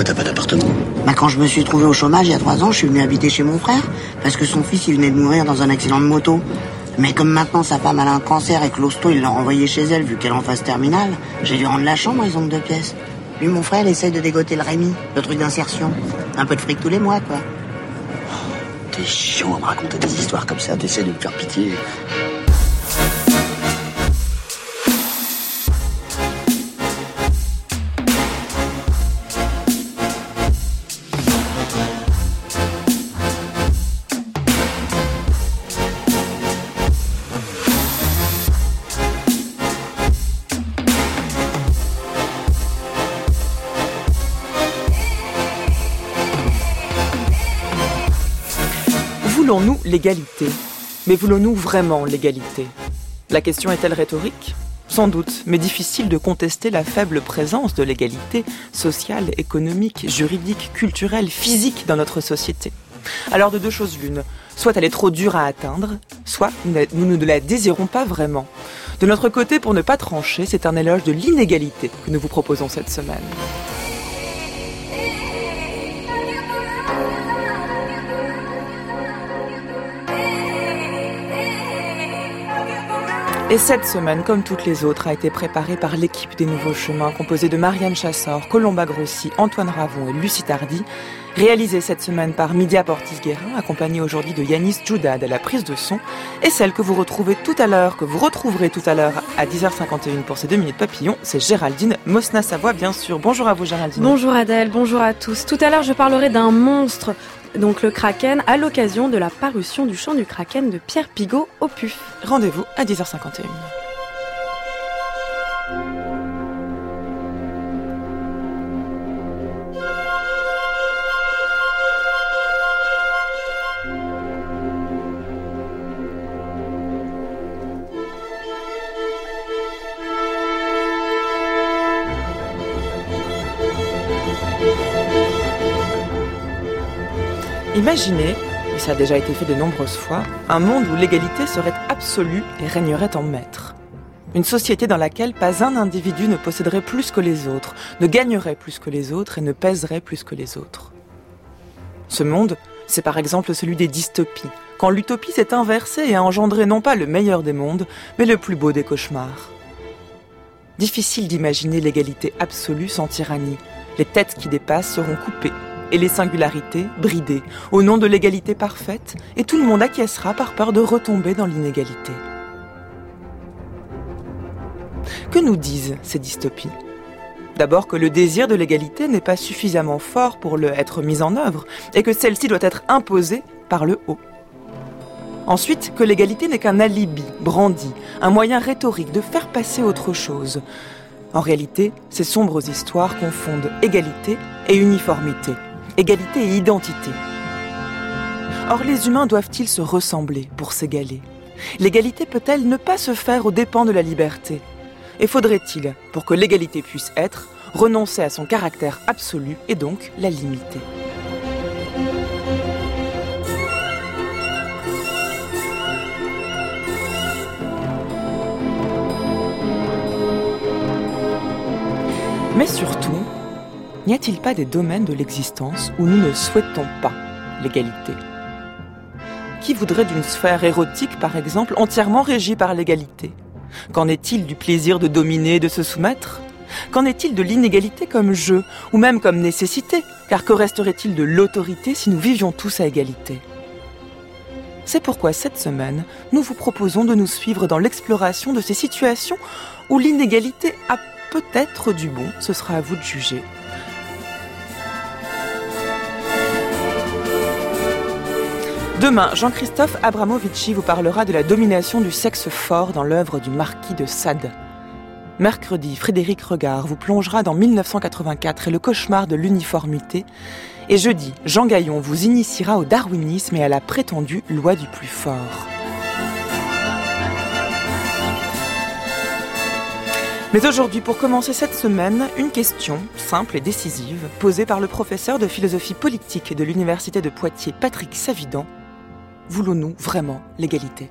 pourquoi t'as pas d'appartement? Quand je me suis trouvé au chômage il y a 3 ans, je suis venu habiter chez mon frère. Parce que son fils, il venait de mourir dans un accident de moto. Mais comme maintenant sa femme a un cancer et que l'hosto, il l'a renvoyée chez elle vu qu'elle est en phase terminale, j'ai dû rendre la chambre, ils ont que 2 pièces. Lui, mon frère, il essaye de dégoter le Rémi, le truc d'insertion. Un peu de fric tous les mois, quoi. T'es chiant à me raconter des histoires comme ça, t'essaies de me faire pitié. Voulons-nous l'égalité? Mais voulons-nous vraiment l'égalité? La question est-elle rhétorique? Sans doute, mais difficile de contester la faible présence de l'égalité sociale, économique, juridique, culturelle, physique dans notre société. Alors de 2 choses l'une, soit elle est trop dure à atteindre, soit nous ne la désirons pas vraiment. De notre côté, pour ne pas trancher, c'est un éloge de l'inégalité que nous vous proposons cette semaine. Et cette semaine, comme toutes les autres, a été préparée par l'équipe des Nouveaux Chemins, composée de Marianne Chassor, Colomba Grossi, Antoine Ravon et Lucie Tardy, réalisée cette semaine par Mydia Portis-Guérin, accompagnée aujourd'hui de Yanis Djoudad à la prise de son, et celle que vous retrouverez tout à l'heure à 10h51 pour ces 2 minutes papillons, c'est Géraldine Mosna-Savoie, bien sûr. Bonjour à vous, Géraldine. Bonjour Adèle, bonjour à tous. Tout à l'heure, je parlerai d'un monstre, donc le Kraken, à l'occasion de la parution du chant du Kraken de Pierre Pigot au PUF. Rendez-vous à 10h51. Imaginez, et ça a déjà été fait de nombreuses fois, un monde où l'égalité serait absolue et régnerait en maître. Une société dans laquelle pas un individu ne posséderait plus que les autres, ne gagnerait plus que les autres et ne pèserait plus que les autres. Ce monde, c'est par exemple celui des dystopies, quand l'utopie s'est inversée et a engendré non pas le meilleur des mondes, mais le plus beau des cauchemars. Difficile d'imaginer l'égalité absolue sans tyrannie. Les têtes qui dépassent seront coupées, et les singularités bridées, au nom de l'égalité parfaite, et tout le monde acquiescera par peur de retomber dans l'inégalité. Que nous disent ces dystopies? D'abord que le désir de l'égalité n'est pas suffisamment fort pour être mis en œuvre, et que celle-ci doit être imposée par le haut. Ensuite, que l'égalité n'est qu'un alibi brandi, un moyen rhétorique de faire passer autre chose. En réalité, ces sombres histoires confondent égalité et uniformité. Égalité et identité. Or, les humains doivent-ils se ressembler pour s'égaler? L'égalité peut-elle ne pas se faire aux dépens de la liberté? Et faudrait-il, pour que l'égalité puisse être, renoncer à son caractère absolu et donc la limiter? Mais surtout, n'y a-t-il pas des domaines de l'existence où nous ne souhaitons pas l'égalité? Qui voudrait d'une sphère érotique, par exemple, entièrement régie par l'égalité? Qu'en est-il du plaisir de dominer et de se soumettre? Qu'en est-il de l'inégalité comme jeu, ou même comme nécessité? Car que resterait-il de l'autorité si nous vivions tous à égalité? C'est pourquoi cette semaine, nous vous proposons de nous suivre dans l'exploration de ces situations où l'inégalité a peut-être du bon, ce sera à vous de juger. Demain, Jean-Christophe Abramovici vous parlera de la domination du sexe fort dans l'œuvre du marquis de Sade. Mercredi, Frédéric Regard vous plongera dans 1984 et le cauchemar de l'uniformité. Et jeudi, Jean Gaillon vous initiera au darwinisme et à la prétendue loi du plus fort. Mais aujourd'hui, pour commencer cette semaine, une question simple et décisive posée par le professeur de philosophie politique de l'Université de Poitiers, Patrick Savidan. Voulons-nous vraiment l'égalité?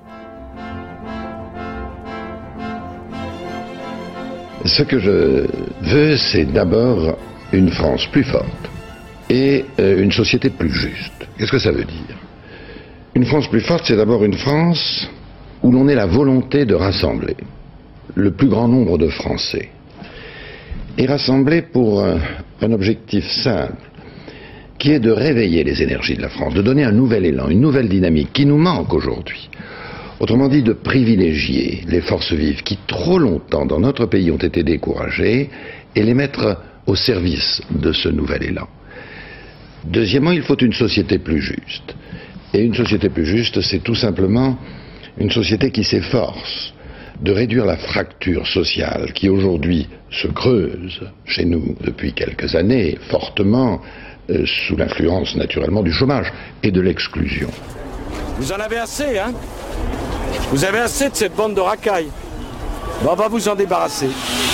Ce que je veux, c'est d'abord une France plus forte. et une société plus juste. Qu'est-ce que ça veut dire ? Une France plus forte, c'est d'abord une France où l'on ait la volonté de rassembler le plus grand nombre de Français. Et rassembler pour un objectif simple, qui est de réveiller les énergies de la France, de donner un nouvel élan, une nouvelle dynamique qui nous manque aujourd'hui. Autrement dit, de privilégier les forces vives qui trop longtemps dans notre pays ont été découragées et les mettre au service de ce nouvel élan. Deuxièmement, il faut une société plus juste. Et une société plus juste, c'est tout simplement une société qui s'efforce de réduire la fracture sociale qui aujourd'hui se creuse chez nous depuis quelques années, fortement sous l'influence naturellement du chômage et de l'exclusion. Vous en avez assez, hein ? Vous avez assez de cette bande de racailles. Bon, on va vous en débarrasser.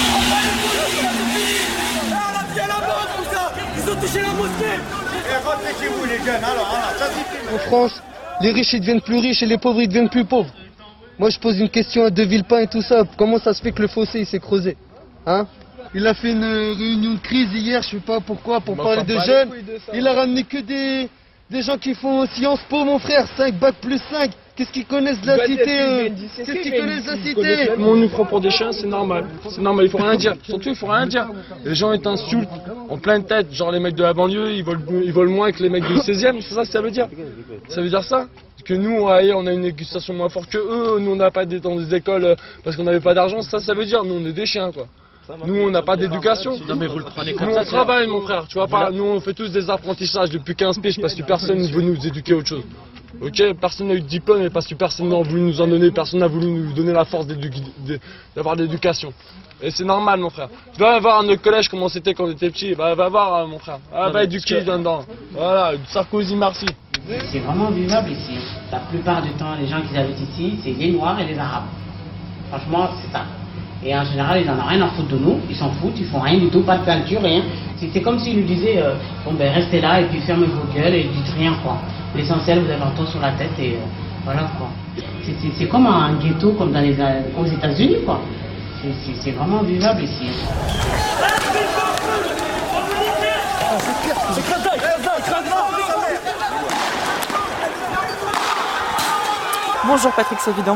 Ils ont touché la mosquée. Rentrez chez vous les jeunes, alors, ça suffit. En France, les riches ils deviennent plus riches et les pauvres ils deviennent plus pauvres. Moi je pose une question à De Villepin et tout ça, comment ça se fait que le fossé il s'est creusé ? Hein ? Il a fait une réunion de crise hier, je sais pas pourquoi, pour parler de jeunes. Il a ramené que des gens qui font Sciences Po, mon frère, 5 bac plus 5. Qu'est-ce qu'ils connaissent de la cité Qu'est-ce qu'ils connaissent de la cité On nous prend pour des chiens, c'est normal. C'est normal, il faut rien dire. Surtout, il faut rien dire. Les gens ils t'insultent en pleine tête, genre les mecs de la banlieue, ils volent moins que les mecs du 16e, c'est ça que ça veut dire. Ça veut dire ça ? Que nous, on a une éducation moins forte que eux, nous on n'a pas dans des écoles parce qu'on n'avait pas d'argent, ça veut dire, nous on est des chiens quoi. Nous on n'a pas d'éducation. Non mais vous le prenez comme nous ça. On travaille mon frère, tu vois pas, nous on fait tous des apprentissages depuis 15 piges parce que personne ne veut nous éduquer autre chose. Ok, personne n'a eu de diplôme et parce que personne n'a voulu nous en donner, personne n'a voulu nous donner la force d'avoir de l'éducation. Et c'est normal mon frère. Tu vas voir à notre collège comment c'était quand on était petit, va voir mon frère. Va éduquer dedans. Voilà, Sarkozy, Marcy. C'est vraiment vivable ici. La plupart du temps, les gens qui habitent ici, c'est les Noirs et les Arabes. Franchement, c'est ça. Et en général, ils n'en ont rien à foutre de nous. Ils s'en foutent, ils font rien du tout, pas de culture, rien. C'est comme s'ils nous disaient, bon ben restez là et puis fermez vos gueules et dites rien quoi. L'essentiel, vous avez un toit sur la tête et voilà quoi. C'est comme un ghetto comme aux États-Unis quoi. C'est vraiment vivable ici. Bonjour Patrick Sévident.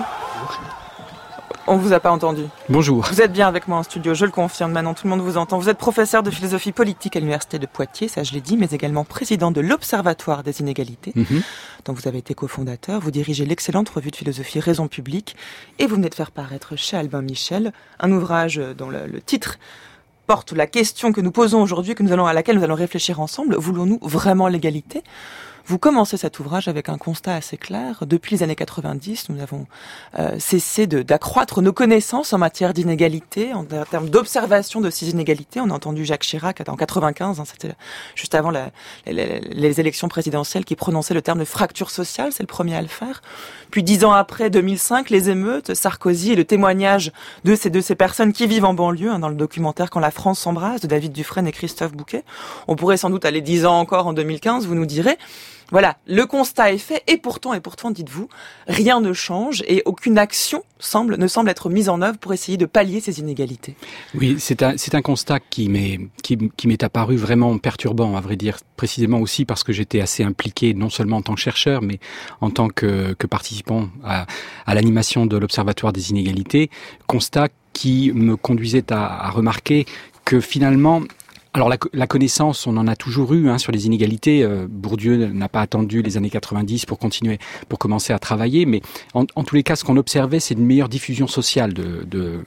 On vous a pas entendu. Bonjour. Vous êtes bien avec moi en studio, je le confirme maintenant, tout le monde vous entend. Vous êtes professeur de philosophie politique à l'université de Poitiers, ça je l'ai dit, mais également président de l'Observatoire des inégalités, dont vous avez été cofondateur. Vous dirigez l'excellente revue de philosophie Raison publique et vous venez de faire paraître chez Albin Michel un ouvrage dont le titre porte la question que nous posons aujourd'hui, à laquelle nous allons réfléchir ensemble. Voulons-nous vraiment l'égalité ? Vous commencez cet ouvrage avec un constat assez clair. Depuis les années 90, nous avons cessé d'accroître nos connaissances en matière d'inégalité, en termes d'observation de ces inégalités. On a entendu Jacques Chirac en 95, c'était juste avant les élections présidentielles, qui prononçait le terme de fracture sociale, c'est le premier à le faire. Puis 10 ans après, 2005, les émeutes, Sarkozy et le témoignage de ces personnes qui vivent en banlieue, dans le documentaire Quand la France s'embrase de David Dufresne et Christophe Bouquet. On pourrait sans doute aller 10 ans encore en 2015, vous nous direz. Voilà, le constat est fait et pourtant, dites-vous, rien ne change et aucune action ne semble être mise en œuvre pour essayer de pallier ces inégalités. Oui, c'est un constat qui m'est apparu vraiment perturbant, à vrai dire, précisément aussi parce que j'étais assez impliqué, non seulement en tant que chercheur, mais en tant que participant à l'animation de l'Observatoire des inégalités. Constat qui me conduisait à remarquer que finalement, alors la connaissance, on en a toujours eu sur les inégalités. Bourdieu n'a pas attendu les années 90 pour commencer à travailler, mais en tous les cas, ce qu'on observait, c'est une meilleure diffusion sociale de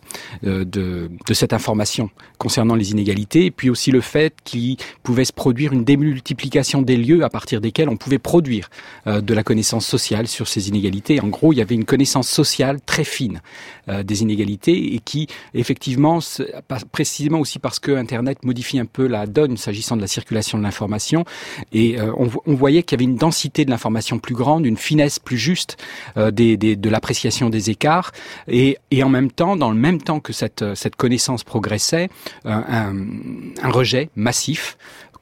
cette information concernant les inégalités, et puis aussi le fait qu'il pouvait se produire une démultiplication des lieux à partir desquels on pouvait produire de la connaissance sociale sur ces inégalités. En gros, il y avait une connaissance sociale très fine des inégalités et qui, effectivement, précisément aussi parce que Internet modifie un peu la donne s'agissant de la circulation de l'information et on voyait qu'il y avait une densité de l'information plus grande, une finesse plus juste de l'appréciation des écarts et en même temps, dans le même temps que cette connaissance progressait, un rejet massif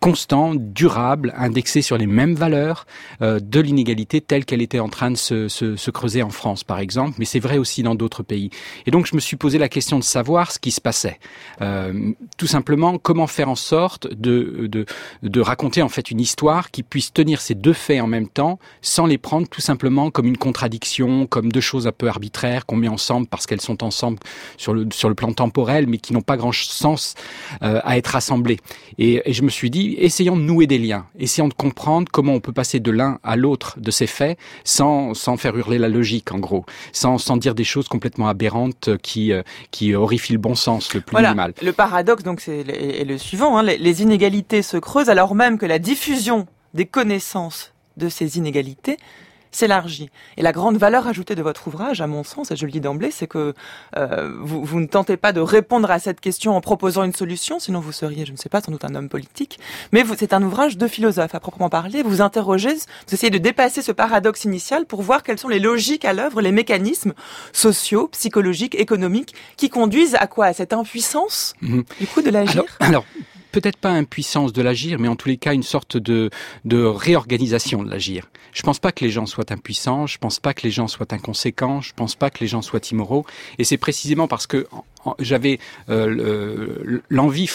constant, durable, indexé sur les mêmes valeurs de l'inégalité telle qu'elle était en train de se creuser en France, par exemple, mais c'est vrai aussi dans d'autres pays. Et donc, je me suis posé la question de savoir ce qui se passait. Tout simplement, comment faire en sorte de raconter en fait une histoire qui puisse tenir ces deux faits en même temps, sans les prendre tout simplement comme une contradiction, comme deux choses un peu arbitraires qu'on met ensemble parce qu'elles sont ensemble sur le plan temporel, mais qui n'ont pas grand sens à être assemblées. Et je me suis dit, essayons de nouer des liens, essayons de comprendre comment on peut passer de l'un à l'autre de ces faits sans faire hurler la logique, en gros, sans dire des choses complètement aberrantes qui horrifient le bon sens, le plus minimal. Le paradoxe, donc, est le suivant, hein. Les inégalités se creusent alors même que la diffusion des connaissances de ces inégalités s'élargit. Et la grande valeur ajoutée de votre ouvrage, à mon sens, et je le dis d'emblée, c'est que vous ne tentez pas de répondre à cette question en proposant une solution, sinon vous seriez, je ne sais pas, sans doute un homme politique, mais c'est un ouvrage de philosophe à proprement parler. Vous interrogez, vous essayez de dépasser ce paradoxe initial pour voir quelles sont les logiques à l'œuvre, les mécanismes sociaux, psychologiques, économiques, qui conduisent à quoi? À cette impuissance, du coup, de l'agir? Alors, peut-être pas impuissance de l'agir, mais en tous les cas une sorte de réorganisation de l'agir. Je pense pas que les gens soient impuissants, je pense pas que les gens soient inconséquents, je pense pas que les gens soient immoraux, et c'est précisément parce que j'avais l'envie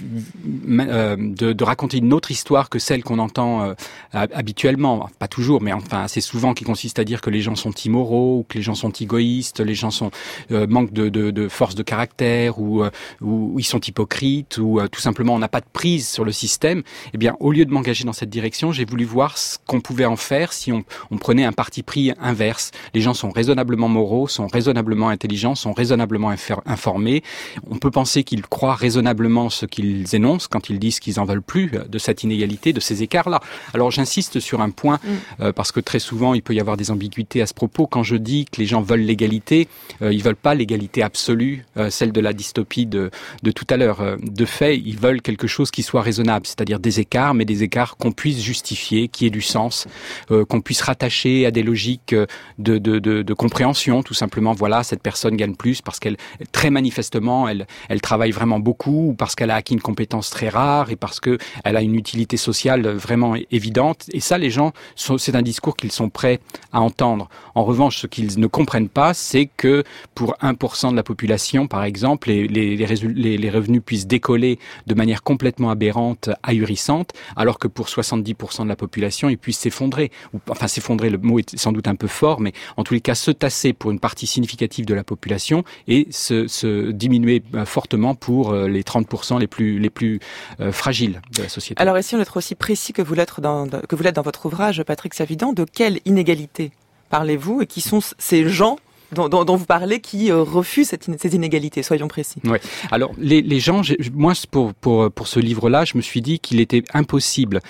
de raconter une autre histoire que celle qu'on entend habituellement, pas toujours, mais enfin assez souvent, qui consiste à dire que les gens sont immoraux, ou que les gens sont égoïstes, les gens manquent de force de caractère, ou ils sont hypocrites, ou tout simplement on n'a pas de prise sur le système. Eh bien, au lieu de m'engager dans cette direction, j'ai voulu voir ce qu'on pouvait en faire si on prenait un parti pris inverse. Les gens sont raisonnablement moraux, sont raisonnablement intelligents, sont raisonnablement informés. On peut penser qu'ils croient raisonnablement ce qu'ils énoncent quand ils disent qu'ils en veulent plus de cette inégalité, de ces écarts-là. Alors j'insiste sur un point, parce que très souvent il peut y avoir des ambiguïtés à ce propos. Quand je dis que les gens veulent l'égalité, ils veulent pas l'égalité absolue, celle de la dystopie de tout à l'heure. De fait, ils veulent quelque chose qui soit raisonnable, c'est-à-dire des écarts, mais des écarts qu'on puisse justifier, qui aient du sens, qu'on puisse rattacher à des logiques de compréhension, tout simplement. Voilà, cette personne gagne plus parce qu'elle très manifestement, elle travaille vraiment beaucoup, ou parce qu'elle a acquis une compétence très rare, et parce que elle a une utilité sociale vraiment évidente. Et ça, les gens, c'est un discours qu'ils sont prêts à entendre. En revanche, ce qu'ils ne comprennent pas, c'est que pour 1% de la population, par exemple, les revenus puissent décoller de manière complètement aberrante, ahurissante, alors que pour 70% de la population, ils puissent s'effondrer. Enfin, s'effondrer, le mot est sans doute un peu fort, mais en tous les cas, se tasser pour une partie significative de la population et se diminuer fortement pour les 30% les plus fragiles de la société. Alors, essayons d'être aussi précis que vous l'êtes dans votre ouvrage, Patrick Savidan. De quelle inégalité parlez-vous, et qui sont ces gens dont vous parlez qui refusent ces inégalités? Soyons précis. Ouais. Alors les gens, moi pour ce livre-là, je me suis dit qu'il était impossible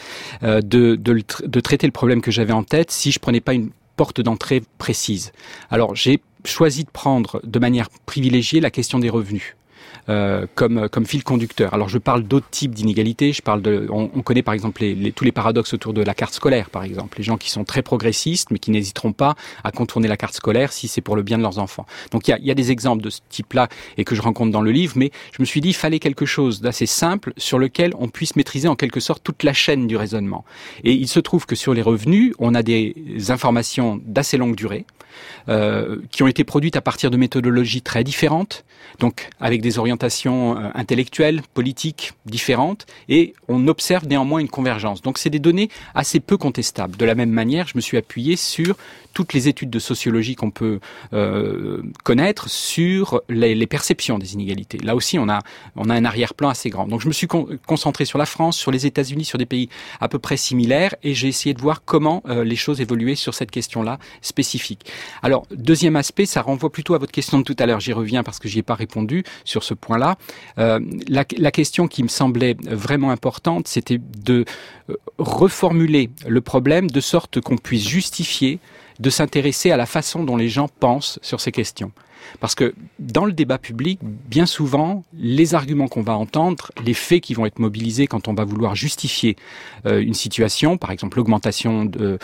de traiter le problème que j'avais en tête si je prenais pas une porte d'entrée précise. Alors j'ai choisi de prendre de manière privilégiée la question des revenus. Comme fil conducteur. Alors je parle d'autres types d'inégalités, on connaît par exemple tous les paradoxes autour de la carte scolaire, par exemple, les gens qui sont très progressistes mais qui n'hésiteront pas à contourner la carte scolaire si c'est pour le bien de leurs enfants. Donc il y a des exemples de ce type-là et que je rencontre dans le livre, mais je me suis dit il fallait quelque chose d'assez simple sur lequel on puisse maîtriser en quelque sorte toute la chaîne du raisonnement. Et il se trouve que sur les revenus, on a des informations d'assez longue durée qui ont été produites à partir de méthodologies très différentes, donc avec des orientations intellectuelles, politiques différentes, et on observe néanmoins une convergence. Donc c'est des données assez peu contestables. De la même manière, je me suis appuyé sur toutes les études de sociologie qu'on peut connaître sur les perceptions des inégalités. Là aussi, on a un arrière-plan assez grand. Donc je me suis concentré sur la France, sur les États-Unis, sur des pays à peu près similaires, et j'ai essayé de voir comment les choses évoluaient sur cette question-là spécifique. Alors, deuxième aspect, ça renvoie plutôt à votre question de tout à l'heure. J'y reviens parce que j'y ai pas répondu sur ce point-là. La question qui me semblait vraiment importante, c'était de reformuler le problème de sorte qu'on puisse justifier de s'intéresser à la façon dont les gens pensent sur ces questions. Parce que dans le débat public, bien souvent, les arguments qu'on va entendre, les faits qui vont être mobilisés quand on va vouloir justifier une situation, par exemple l'augmentation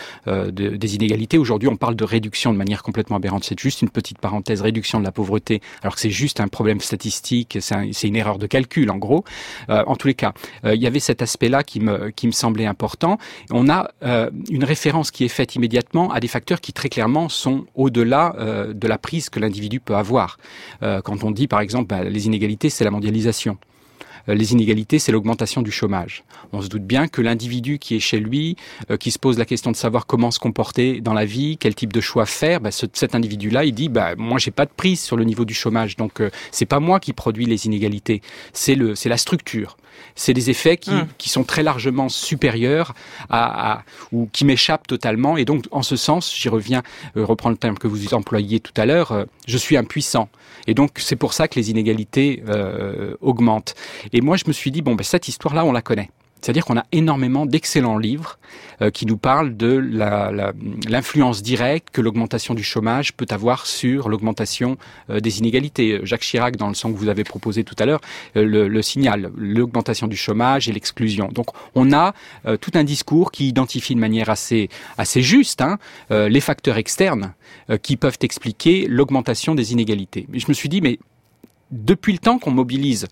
des inégalités. Aujourd'hui, on parle de réduction de manière complètement aberrante. C'est juste une petite parenthèse, réduction de la pauvreté, alors que c'est juste un problème statistique, c'est une erreur de calcul en gros. En tous les cas, il y avait cet aspect-là qui me semblait important. On a une référence qui est faite immédiatement à des facteurs qui très clairement sont au-delà de la prise que l'individu peut avoir. Quand on dit par exemple les inégalités, c'est la mondialisation. Les inégalités, c'est l'augmentation du chômage. On se doute bien que l'individu qui est chez lui, qui se pose la question de savoir comment se comporter dans la vie, quel type de choix faire, cet individu-là, il dit moi j'ai pas de prise sur le niveau du chômage, donc c'est pas moi qui produis les inégalités, c'est la structure. C'est des effets qui sont très largement supérieurs ou qui m'échappent totalement. Et donc, en ce sens, j'y reviens, reprends le terme que vous employiez tout à l'heure, je suis impuissant. Et donc, c'est pour ça que les inégalités augmentent. Et moi, je me suis dit, cette histoire-là, on la connaît. C'est-à-dire qu'on a énormément d'excellents livres qui nous parlent de l'influence directe que l'augmentation du chômage peut avoir sur l'augmentation des inégalités. Jacques Chirac, dans le son que vous avez proposé tout à l'heure, le signale, l'augmentation du chômage et l'exclusion. Donc on a tout un discours qui identifie de manière assez juste les facteurs externes qui peuvent expliquer l'augmentation des inégalités. Mais je me suis dit, depuis le temps qu'on mobilise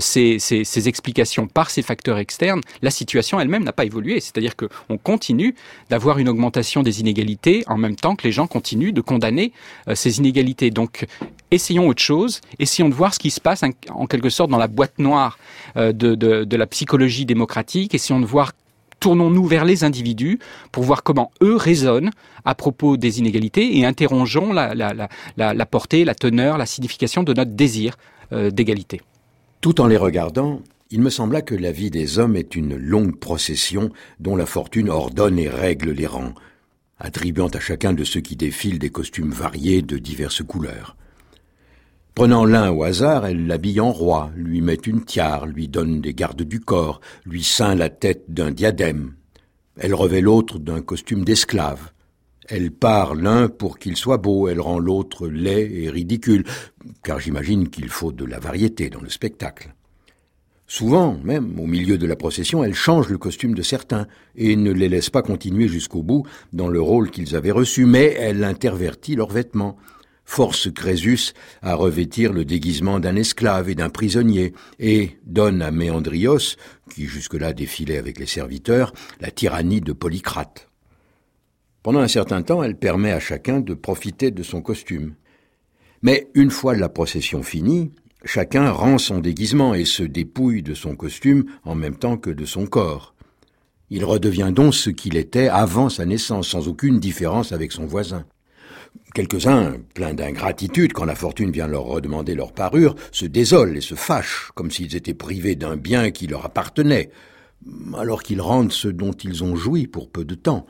ces explications par ces facteurs externes, la situation elle-même n'a pas évolué. C'est-à-dire qu'on continue d'avoir une augmentation des inégalités en même temps que les gens continuent de condamner ces inégalités. Donc, essayons autre chose, essayons de voir ce qui se passe en quelque sorte dans la boîte noire de la psychologie démocratique, essayons de voir. Tournons-nous vers les individus pour voir comment eux raisonnent à propos des inégalités et interrogeons la portée, la teneur, la signification de notre désir d'égalité. Tout en les regardant, il me sembla que la vie des hommes est une longue procession dont la fortune ordonne et règle les rangs, attribuant à chacun de ceux qui défilent des costumes variés de diverses couleurs. Prenant l'un au hasard, elle l'habille en roi, lui met une tiare, lui donne des gardes du corps, lui ceint la tête d'un diadème. Elle revêt l'autre d'un costume d'esclave. Elle pare l'un pour qu'il soit beau, elle rend l'autre laid et ridicule, car j'imagine qu'il faut de la variété dans le spectacle. Souvent, même au milieu de la procession, elle change le costume de certains et ne les laisse pas continuer jusqu'au bout dans le rôle qu'ils avaient reçu, mais elle intervertit leurs vêtements. Force Crésus à revêtir le déguisement d'un esclave et d'un prisonnier, et donne à Méandrios, qui jusque-là défilait avec les serviteurs, la tyrannie de Polycrate. Pendant un certain temps, elle permet à chacun de profiter de son costume. Mais une fois la procession finie, chacun rend son déguisement et se dépouille de son costume en même temps que de son corps. Il redevient donc ce qu'il était avant sa naissance, sans aucune différence avec son voisin. Quelques-uns, pleins d'ingratitude, quand la fortune vient leur redemander leur parure, se désolent et se fâchent, comme s'ils étaient privés d'un bien qui leur appartenait, alors qu'ils rendent ce dont ils ont joui pour peu de temps.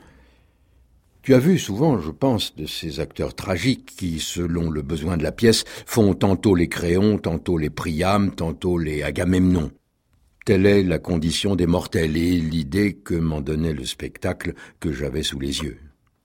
Tu as vu souvent, je pense, de ces acteurs tragiques qui, selon le besoin de la pièce, font tantôt les Créons, tantôt les Priam, tantôt les Agamemnon. Telle est la condition des mortels et l'idée que m'en donnait le spectacle que j'avais sous les yeux.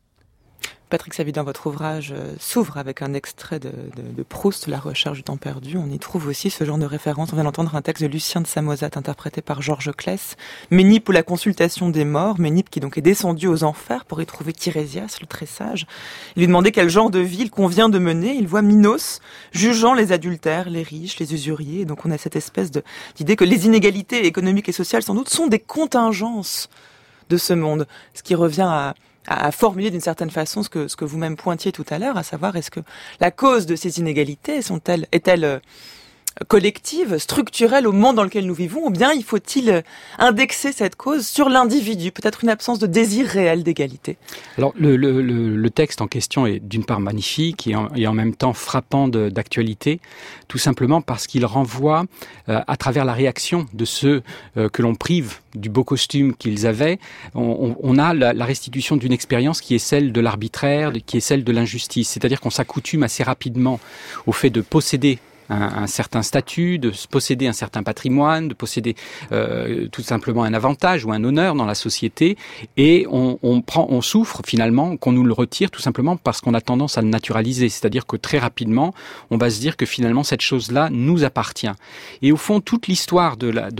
Patrick Savy, dans votre ouvrage, s'ouvre avec un extrait de Proust, La recherche du temps perdu. On y trouve aussi ce genre de référence. On vient d'entendre un texte de Lucien de Samosate, interprété par Georges Claes. Ménippe ou la consultation des morts. Ménippe qui donc est descendu aux enfers pour y trouver Tirésias, le très sage. Il lui demandait quel genre de vie il convient de mener. Il voit Minos jugeant les adultères, les riches, les usuriers. Et donc on a cette espèce d'idée que les inégalités économiques et sociales, sans doute, sont des contingences de ce monde. Ce qui revient à formuler d'une certaine façon ce que vous-même pointiez tout à l'heure, à savoir est-ce que la cause de ces inégalités est-elle collective, structurelle au monde dans lequel nous vivons, ou bien il faut-il indexer cette cause sur l'individu, peut-être une absence de désir réel d'égalité? Alors le texte en question est d'une part magnifique et en même temps frappant d'actualité, tout simplement parce qu'il renvoie à travers la réaction de ceux que l'on prive du beau costume qu'ils avaient, on a la restitution d'une expérience qui est celle de l'arbitraire, qui est celle de l'injustice, c'est-à-dire qu'on s'accoutume assez rapidement au fait de posséder un certain statut, de posséder un certain patrimoine, de posséder tout simplement un avantage ou un honneur dans la société, et on souffre finalement qu'on nous le retire tout simplement parce qu'on a tendance à le naturaliser, c'est-à-dire que très rapidement on va se dire que finalement cette chose-là nous appartient. Et au fond toute l'histoire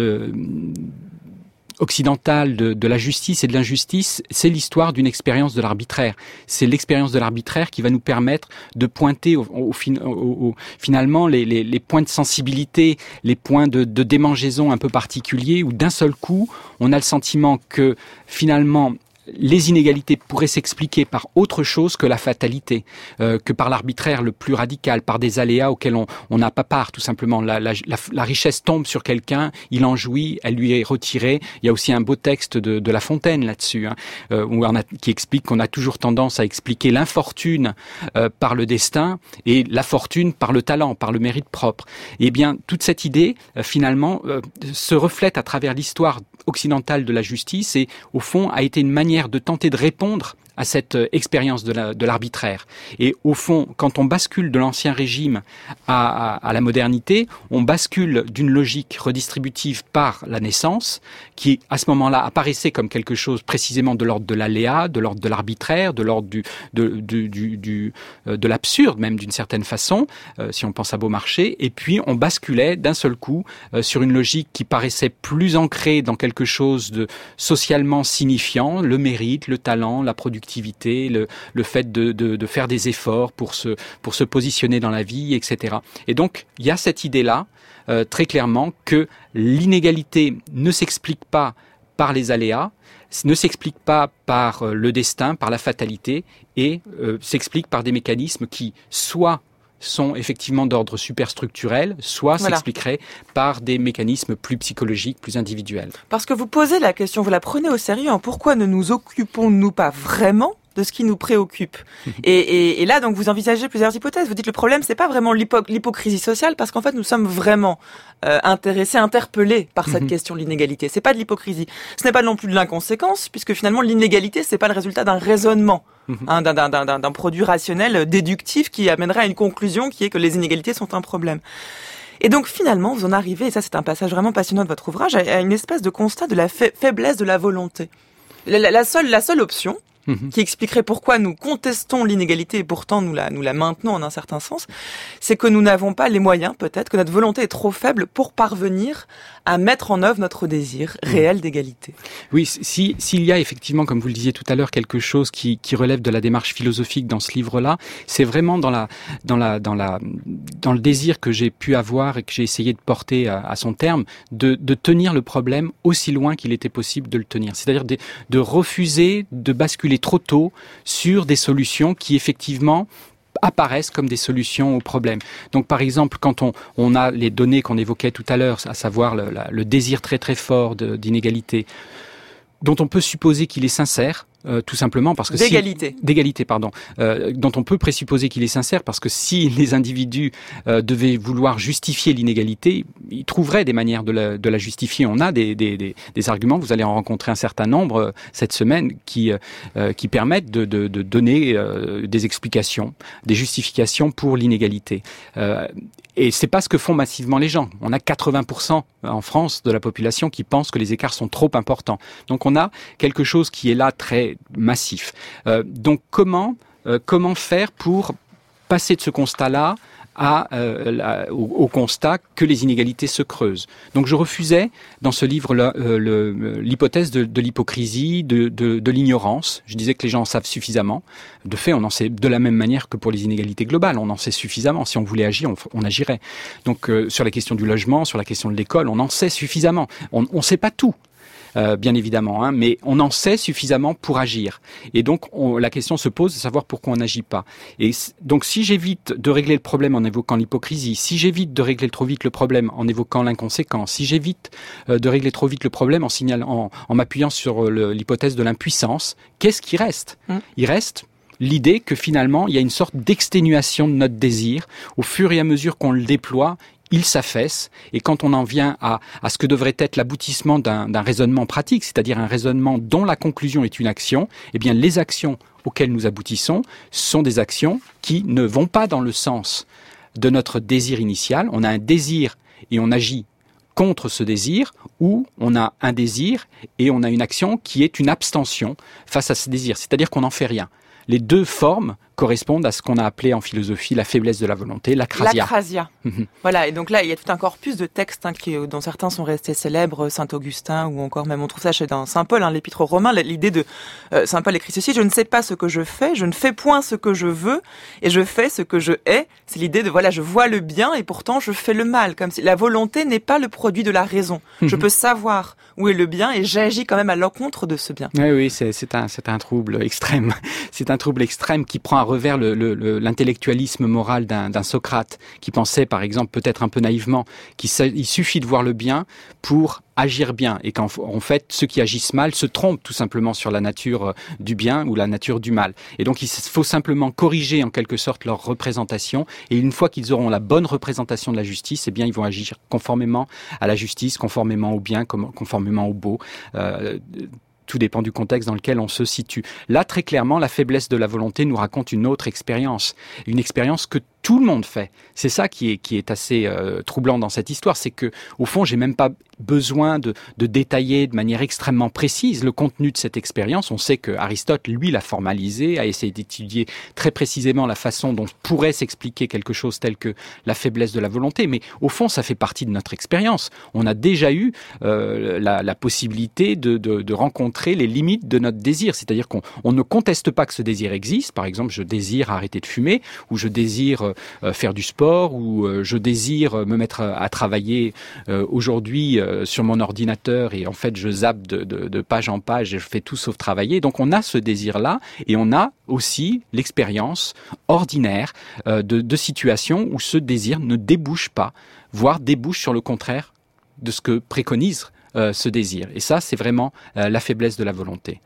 occidentale de la justice et de l'injustice, c'est l'histoire d'une expérience de l'arbitraire. C'est l'expérience de l'arbitraire qui va nous permettre de pointer finalement les points de sensibilité, les points de démangeaison un peu particuliers, où d'un seul coup, on a le sentiment que finalement les inégalités pourraient s'expliquer par autre chose que la fatalité, que par l'arbitraire le plus radical, par des aléas auxquels on n'a pas part, tout simplement. La richesse tombe sur quelqu'un, il en jouit, elle lui est retirée. Il y a aussi un beau texte de La Fontaine là-dessus, qui explique qu'on a toujours tendance à expliquer l'infortune par le destin et la fortune par le talent, par le mérite propre. Et bien, toute cette idée, finalement, se reflète à travers l'histoire occidentale de la justice et, au fond, a été une manière de tenter de répondre à cette expérience de l'arbitraire. Et au fond, quand on bascule de l'ancien régime à la modernité, on bascule d'une logique redistributive par la naissance, qui à ce moment-là apparaissait comme quelque chose précisément de l'ordre de l'aléa, de l'ordre de l'arbitraire, de l'ordre de l'absurde même d'une certaine façon, si on pense à Beaumarchais, et puis on basculait d'un seul coup sur une logique qui paraissait plus ancrée dans quelque chose de socialement signifiant, le mérite, le talent, la productivité, le fait de faire des efforts pour se positionner dans la vie, etc. Et donc, il y a cette idée-là, très clairement, que l'inégalité ne s'explique pas par les aléas, ne s'explique pas par le destin, par la fatalité, et s'explique par des mécanismes qui, soit sont effectivement d'ordre superstructurel, soit s'expliqueraient par des mécanismes plus psychologiques, plus individuels. Parce que vous posez la question, vous la prenez au sérieux, pourquoi ne nous occupons-nous pas vraiment de ce qui nous préoccupe. Et là, donc, vous envisagez plusieurs hypothèses. Vous dites le problème, c'est pas vraiment l'hypocrisie sociale, parce qu'en fait, nous sommes vraiment intéressés, interpellés par cette question de l'inégalité. C'est pas de l'hypocrisie. Ce n'est pas non plus de l'inconséquence, puisque finalement, l'inégalité, c'est pas le résultat d'un raisonnement, d'un produit rationnel, déductif, qui amènerait à une conclusion qui est que les inégalités sont un problème. Et donc finalement, vous en arrivez, et ça c'est un passage vraiment passionnant de votre ouvrage, à une espèce de constat de la faiblesse de la volonté. La seule option, qui expliquerait pourquoi nous contestons l'inégalité et pourtant nous la maintenons en un certain sens, c'est que nous n'avons pas les moyens, peut-être, que notre volonté est trop faible pour parvenir à mettre en œuvre notre désir réel d'égalité. Oui, s'il y a effectivement, comme vous le disiez tout à l'heure, quelque chose qui relève de la démarche philosophique dans ce livre-là, c'est vraiment dans le désir que j'ai pu avoir et que j'ai essayé de porter à son terme, de tenir le problème aussi loin qu'il était possible de le tenir. C'est-à-dire de refuser de basculer trop tôt sur des solutions qui effectivement apparaissent comme des solutions au problème. Donc par exemple, quand on a les données qu'on évoquait tout à l'heure, à savoir le désir très très fort d'inégalité, dont on peut supposer qu'il est sincère, tout simplement parce que d'égalité, pardon, dont on peut présupposer qu'il est sincère parce que si les individus devaient vouloir justifier l'inégalité, ils trouveraient des manières de la justifier. On a des arguments, vous allez en rencontrer un certain nombre cette semaine qui permettent de donner des explications, des justifications pour l'inégalité. Et c'est pas ce que font massivement les gens. On a 80% en France de la population qui pense que les écarts sont trop importants. Donc on a quelque chose qui est là très massif. Donc comment faire pour passer de ce constat-là au constat que les inégalités se creusent. Donc je refusais dans ce livre l'hypothèse de l'hypocrisie, de l'ignorance. Je disais que les gens en savent suffisamment. De fait, on en sait de la même manière que pour les inégalités globales. On en sait suffisamment. Si on voulait agir, on agirait. Donc sur la question du logement, sur la question de l'école, on en sait suffisamment. On ne sait pas tout. Bien évidemment, mais on en sait suffisamment pour agir. Et donc, la question se pose de savoir pourquoi on n'agit pas. Et donc, si j'évite de régler le problème en évoquant l'hypocrisie, si j'évite de régler trop vite le problème en évoquant l'inconséquence, si j'évite de régler trop vite le problème en m'appuyant sur l'hypothèse de l'impuissance, qu'est-ce qui reste ? Il reste l'idée que finalement, il y a une sorte d'exténuation de notre désir. Au fur et à mesure qu'on le déploie, il s'affaisse, et quand on en vient à ce que devrait être l'aboutissement d'un raisonnement pratique, c'est-à-dire un raisonnement dont la conclusion est une action, eh bien les actions auxquelles nous aboutissons sont des actions qui ne vont pas dans le sens de notre désir initial. On a un désir et on agit contre ce désir, ou on a un désir et on a une action qui est une abstention face à ce désir, c'est-à-dire qu'on n'en fait rien. Les deux formes correspondent à ce qu'on a appelé en philosophie la faiblesse de la volonté, l'akrasia. L'akrasia. Voilà, et donc là, il y a tout un corpus de textes dont certains sont restés célèbres, Saint-Augustin, ou encore même on trouve ça dans Saint-Paul, l'épître aux Romains, l'idée de Saint-Paul écrit ceci: je ne sais pas ce que je fais, je ne fais point ce que je veux, et je fais ce que je hais. C'est l'idée de, je vois le bien, et pourtant je fais le mal, comme si la volonté n'est pas le produit de la raison. Je peux savoir où est le bien, et j'agis quand même à l'encontre de ce bien. Oui, c'est un trouble extrême. C'est un trouble extrême qui prend à revers l'intellectualisme moral d'un Socrate, qui pensait, par exemple, peut-être un peu naïvement, qu'il suffit de voir le bien pour agir bien, et qu'en fait, ceux qui agissent mal se trompent tout simplement sur la nature du bien ou la nature du mal. Et donc, il faut simplement corriger en quelque sorte leur représentation, et une fois qu'ils auront la bonne représentation de la justice, eh bien, ils vont agir conformément à la justice, conformément au bien, conformément au beau. Tout dépend du contexte dans lequel on se situe. Là, très clairement, la faiblesse de la volonté nous raconte une autre expérience. Une expérience que tout le monde fait. C'est ça qui est assez troublant dans cette histoire. C'est que, au fond, j'ai même pas besoin de détailler de manière extrêmement précise le contenu de cette expérience. On sait que Aristote, lui, l'a formalisé, a essayé d'étudier très précisément la façon dont pourrait s'expliquer quelque chose tel que la faiblesse de la volonté. Mais au fond, ça fait partie de notre expérience. On a déjà eu la possibilité de rencontrer les limites de notre désir. C'est-à-dire qu'on ne conteste pas que ce désir existe. Par exemple, je désire arrêter de fumer, ou je désire faire du sport, ou je désire me mettre à travailler aujourd'hui sur mon ordinateur, et en fait je zappe de page en page et je fais tout sauf travailler. Donc on a ce désir-là, et on a aussi l'expérience ordinaire de situations où ce désir ne débouche pas, voire débouche sur le contraire de ce que préconise ce désir. Et ça, c'est vraiment la faiblesse de la volonté.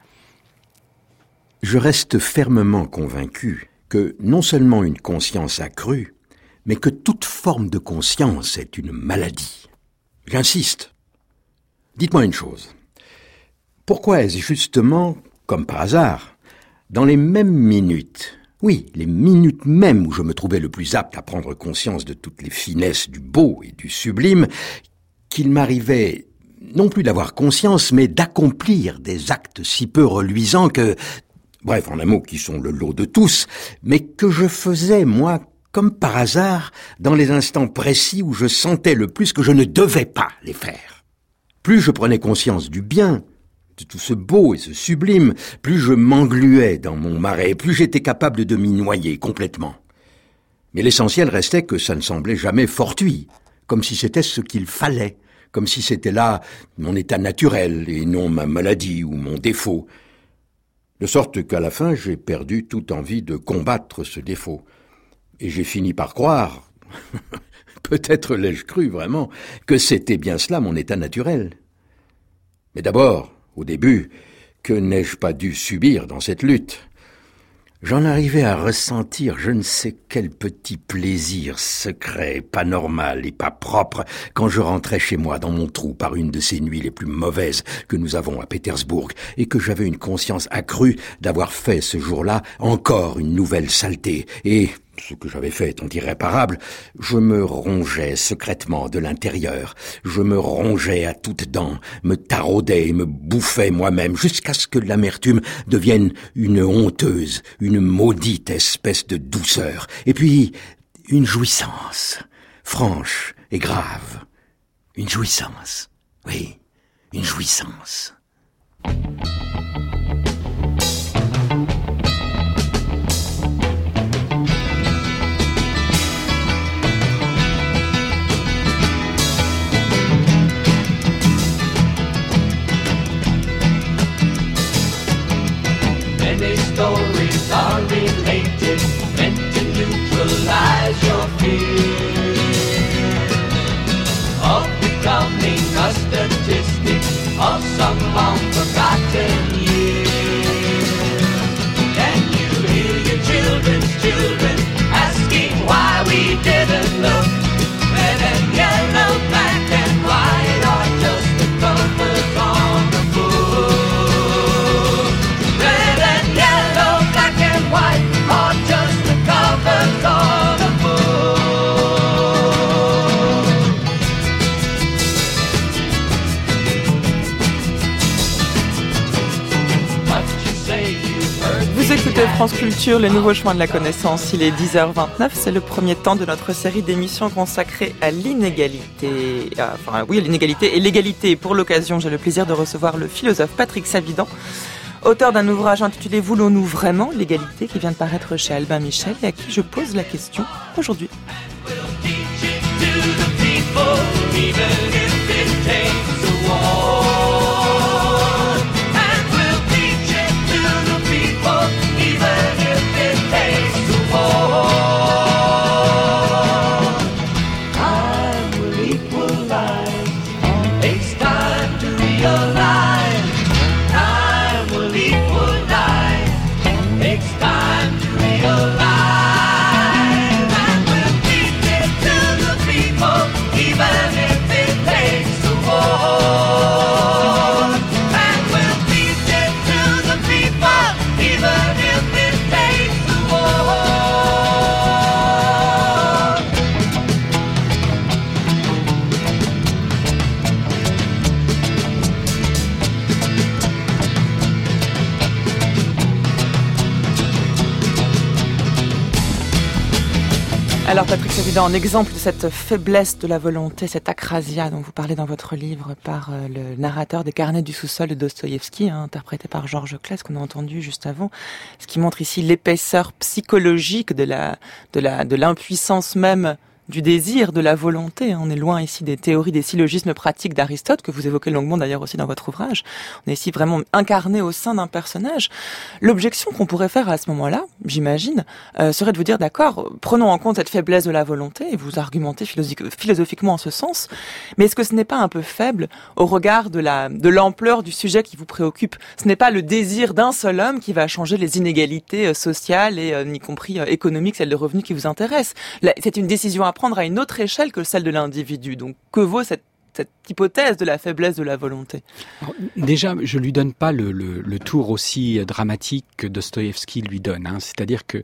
Je reste fermement convaincu que non seulement une conscience accrue, mais que toute forme de conscience est une maladie. J'insiste. Dites-moi une chose. Pourquoi est-ce justement, comme par hasard, dans les mêmes minutes, oui, les minutes même où je me trouvais le plus apte à prendre conscience de toutes les finesses du beau et du sublime, qu'il m'arrivait non plus d'avoir conscience, mais d'accomplir des actes si peu reluisants que, bref, en un mot, qui sont le lot de tous, mais que je faisais, moi, comme par hasard, dans les instants précis où je sentais le plus que je ne devais pas les faire. Plus je prenais conscience du bien, de tout ce beau et ce sublime, plus je m'engluais dans mon marais, plus j'étais capable de m'y noyer complètement. Mais l'essentiel restait que ça ne semblait jamais fortuit, comme si c'était ce qu'il fallait, comme si c'était là mon état naturel et non ma maladie ou mon défaut. De sorte qu'à la fin, j'ai perdu toute envie de combattre ce défaut. Et j'ai fini par croire, peut-être l'ai-je cru vraiment, que c'était bien cela mon état naturel. Mais d'abord, au début, que n'ai-je pas dû subir dans cette lutte ? J'en arrivais à ressentir je ne sais quel petit plaisir secret, pas normal et pas propre, quand je rentrais chez moi dans mon trou par une de ces nuits les plus mauvaises que nous avons à Pétersbourg, et que j'avais une conscience accrue d'avoir fait ce jour-là encore une nouvelle saleté, et, ce que j'avais fait étant irréparable, je me rongeais secrètement de l'intérieur, je me rongeais à toutes dents, me taraudais et me bouffais moi-même, jusqu'à ce que l'amertume devienne une honteuse, une maudite espèce de douceur, et puis une jouissance, franche et grave. Une jouissance, oui, une jouissance. Stories are related, meant to neutralize your fear of becoming a statistic of some long forgotten year. France Culture, les nouveaux chemins de la connaissance. Il est 10h29, c'est le premier temps de notre série d'émissions consacrée à l'inégalité. À l'inégalité et l'égalité. Pour l'occasion, j'ai le plaisir de recevoir le philosophe Patrick Savidan, auteur d'un ouvrage intitulé « Voulons-nous vraiment l'égalité ?» qui vient de paraître chez Albin Michel et à qui je pose la question aujourd'hui. Alors Patrick Savidan, en exemple de cette faiblesse de la volonté, cette akrasia dont vous parlez dans votre livre par le narrateur des Carnets du sous-sol de Dostoïevski, interprété par Georges Claes, qu'on a entendu juste avant, ce qui montre ici l'épaisseur psychologique de l'impuissance même du désir, de la volonté. On est loin ici des théories, des syllogismes pratiques d'Aristote, que vous évoquez longuement d'ailleurs aussi dans votre ouvrage. On est ici vraiment incarné au sein d'un personnage. L'objection qu'on pourrait faire à ce moment-là, j'imagine, serait de vous dire, d'accord, prenons en compte cette faiblesse de la volonté, et vous argumentez philosophiquement en ce sens, mais est-ce que ce n'est pas un peu faible au regard de l'ampleur du sujet qui vous préoccupe? Ce n'est pas le désir d'un seul homme qui va changer les inégalités sociales et y compris économiques, celles de revenus qui vous intéressent. C'est une décision à prendre à une autre échelle que celle de l'individu. Donc, que vaut cette hypothèse de la faiblesse de la volonté? Alors, déjà, je lui donne pas le tour aussi dramatique que Dostoïevski lui donne. C'est-à-dire que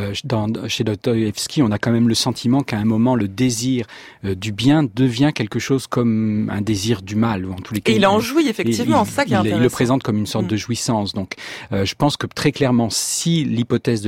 chez Dostoïevski, on a quand même le sentiment qu'à un moment, le désir du bien devient quelque chose comme un désir du mal, ou en tous les cas. Et il en jouit effectivement, c'est ça qui est intéressant. Il le présente comme une sorte de jouissance. Donc, je pense que très clairement, si l'hypothèse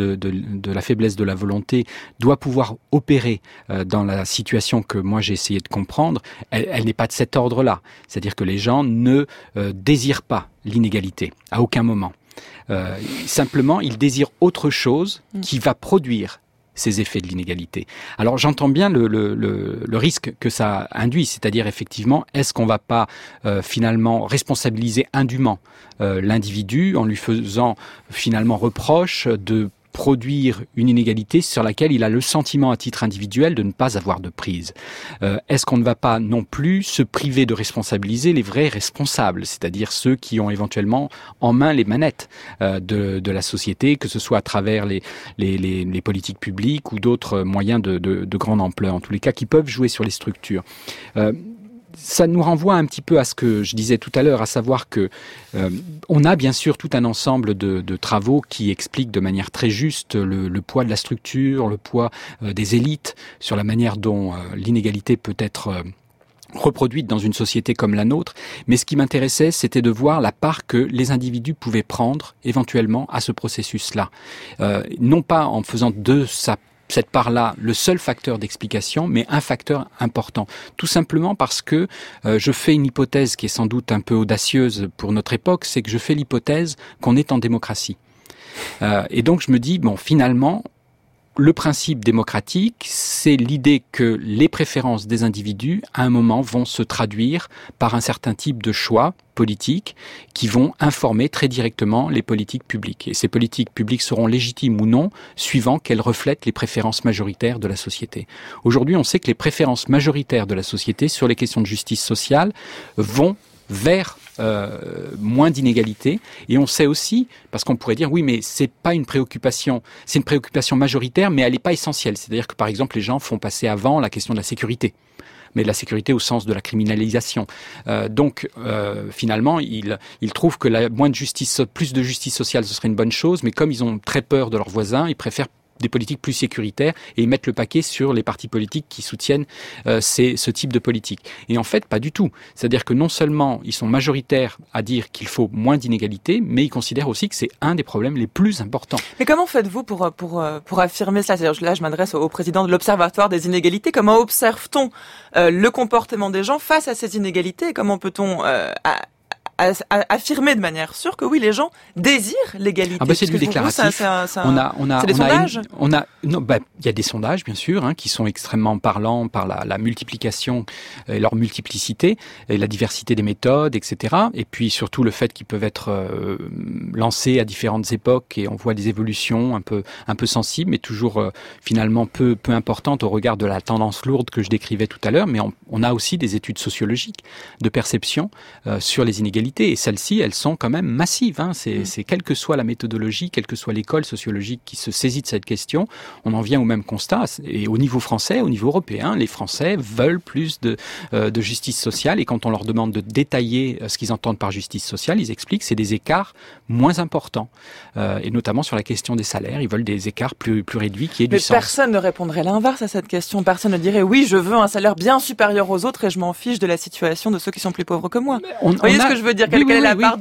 de la faiblesse de la volonté doit pouvoir opérer dans la situation que moi j'ai essayé de comprendre, elle n'est pas de cet ordre-là. C'est-à-dire que les gens ne désirent pas l'inégalité, à aucun moment. Simplement, ils désirent autre chose qui va produire ces effets de l'inégalité. Alors j'entends bien le risque que ça induit, c'est-à-dire effectivement, est-ce qu'on va pas finalement responsabiliser indûment l'individu en lui faisant finalement reproche de produire une inégalité sur laquelle il a le sentiment à titre individuel de ne pas avoir de prise. Est-ce qu'on ne va pas non plus se priver de responsabiliser les vrais responsables, c'est-à-dire ceux qui ont éventuellement en main les manettes de la société, que ce soit à travers les politiques publiques ou d'autres moyens de grande ampleur, en tous les cas, qui peuvent jouer sur les structures. Ça nous renvoie un petit peu à ce que je disais tout à l'heure, à savoir que on a bien sûr tout un ensemble de travaux qui expliquent de manière très juste le poids de la structure, le poids des élites, sur la manière dont l'inégalité peut être reproduite dans une société comme la nôtre. Mais ce qui m'intéressait, c'était de voir la part que les individus pouvaient prendre éventuellement à ce processus-là. Non pas en faisant de cette part-là le seul facteur d'explication, mais un facteur important. Tout simplement parce que je fais une hypothèse qui est sans doute un peu audacieuse pour notre époque, c'est que je fais l'hypothèse qu'on est en démocratie. Et donc je me dis, bon, finalement, le principe démocratique, c'est l'idée que les préférences des individus, à un moment, vont se traduire par un certain type de choix politiques qui vont informer très directement les politiques publiques. Et ces politiques publiques seront légitimes ou non, suivant qu'elles reflètent les préférences majoritaires de la société. Aujourd'hui, on sait que les préférences majoritaires de la société sur les questions de justice sociale vont vers moins d'inégalités, et on sait aussi, parce qu'on pourrait dire oui, mais c'est pas une préoccupation, c'est une préoccupation majoritaire, mais elle n'est pas essentielle. C'est-à-dire que par exemple les gens font passer avant la question de la sécurité, mais de la sécurité au sens de la criminalisation. Donc finalement, ils trouvent que plus de justice sociale ce serait une bonne chose, mais comme ils ont très peur de leurs voisins, ils préfèrent des politiques plus sécuritaires et ils mettent le paquet sur les partis politiques qui soutiennent ce type de politique. Et en fait, pas du tout. C'est-à-dire que non seulement ils sont majoritaires à dire qu'il faut moins d'inégalités, mais ils considèrent aussi que c'est un des problèmes les plus importants. Mais comment faites-vous pour affirmer cela? C'est-à-dire, là, je m'adresse au président de l'Observatoire des inégalités. Comment observe-t-on le comportement des gens face à ces inégalités? Comment peut-on affirmer de manière sûre que oui, les gens désirent l'égalité? C'est du déclaratif. C'est des sondages. Il y a des sondages, bien sûr, qui sont extrêmement parlants par la multiplication et leur multiplicité, et la diversité des méthodes, etc. Et puis surtout le fait qu'ils peuvent être lancés à différentes époques, et on voit des évolutions un peu sensibles, mais toujours finalement peu importantes au regard de la tendance lourde que je décrivais tout à l'heure. Mais on a aussi des études sociologiques de perception sur les inégalités. Et celles-ci, elles sont quand même massives. C'est quelle que soit la méthodologie, quelle que soit l'école sociologique qui se saisit de cette question, on en vient au même constat. Et au niveau français, au niveau européen, les Français veulent plus de justice sociale. Et quand on leur demande de détailler ce qu'ils entendent par justice sociale, ils expliquent que c'est des écarts moins importants. Et notamment sur la question des salaires, ils veulent des écarts plus réduits qui aient du sens. Mais personne ne répondrait l'inverse à cette question. Personne ne dirait oui, je veux un salaire bien supérieur aux autres et je m'en fiche de la situation de ceux qui sont plus pauvres que moi. Vous voyez ce que je veux dire? Quelle est la part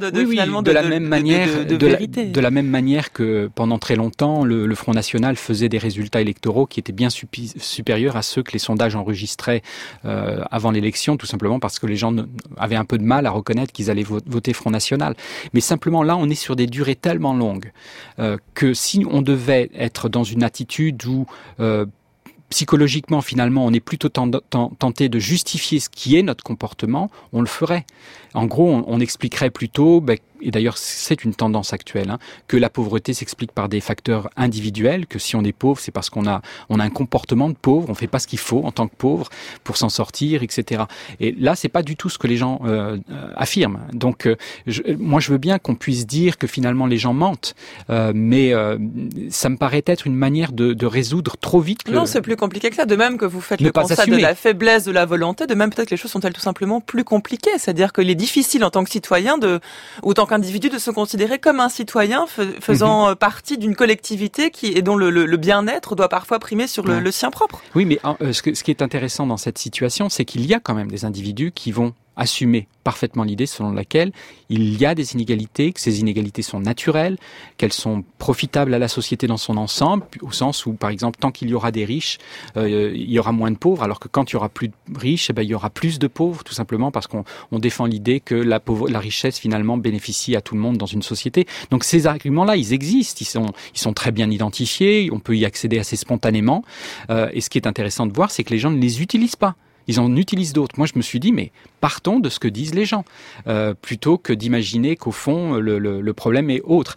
de vérité? De la même manière que pendant très longtemps, le Front National faisait des résultats électoraux qui étaient bien supérieurs à ceux que les sondages enregistraient avant l'élection, tout simplement parce que les gens avaient un peu de mal à reconnaître qu'ils allaient voter Front National. Mais simplement là, on est sur des durées tellement longues que si on devait être dans une attitude où psychologiquement, finalement, on est plutôt tenté de justifier ce qui est notre comportement, on le ferait. En gros, on expliquerait plutôt, et d'ailleurs c'est une tendance actuelle, que la pauvreté s'explique par des facteurs individuels, que si on est pauvre, c'est parce qu'on a un comportement de pauvre, on fait pas ce qu'il faut en tant que pauvre pour s'en sortir, etc. Et là, c'est pas du tout ce que les gens affirment. Donc, moi, je veux bien qu'on puisse dire que finalement les gens mentent, mais ça me paraît être une manière de résoudre trop vite. Non, c'est plus compliqué que ça. De même que vous faites le constat de la faiblesse de la volonté, de même peut-être que les choses sont-elles tout simplement plus compliquées. C'est-à-dire qu'il est difficile en tant que citoyen ou en tant qu'individu de se considérer comme un citoyen faisant partie d'une collectivité dont le bien-être doit parfois primer sur le sien propre. Oui, mais ce qui est intéressant dans cette situation, c'est qu'il y a quand même des individus qui vont assumer parfaitement l'idée selon laquelle il y a des inégalités, que ces inégalités sont naturelles, qu'elles sont profitables à la société dans son ensemble, au sens où, par exemple, tant qu'il y aura des riches, il y aura moins de pauvres, alors que quand il y aura plus de riches, il y aura plus de pauvres, tout simplement parce qu'on défend l'idée que la richesse, finalement, bénéficie à tout le monde dans une société. Donc ces arguments-là, ils existent, ils sont très bien identifiés, on peut y accéder assez spontanément, et ce qui est intéressant de voir, c'est que les gens ne les utilisent pas. Ils en utilisent d'autres. Moi, je me suis dit, mais partons de ce que disent les gens, plutôt que d'imaginer qu'au fond, le problème est autre.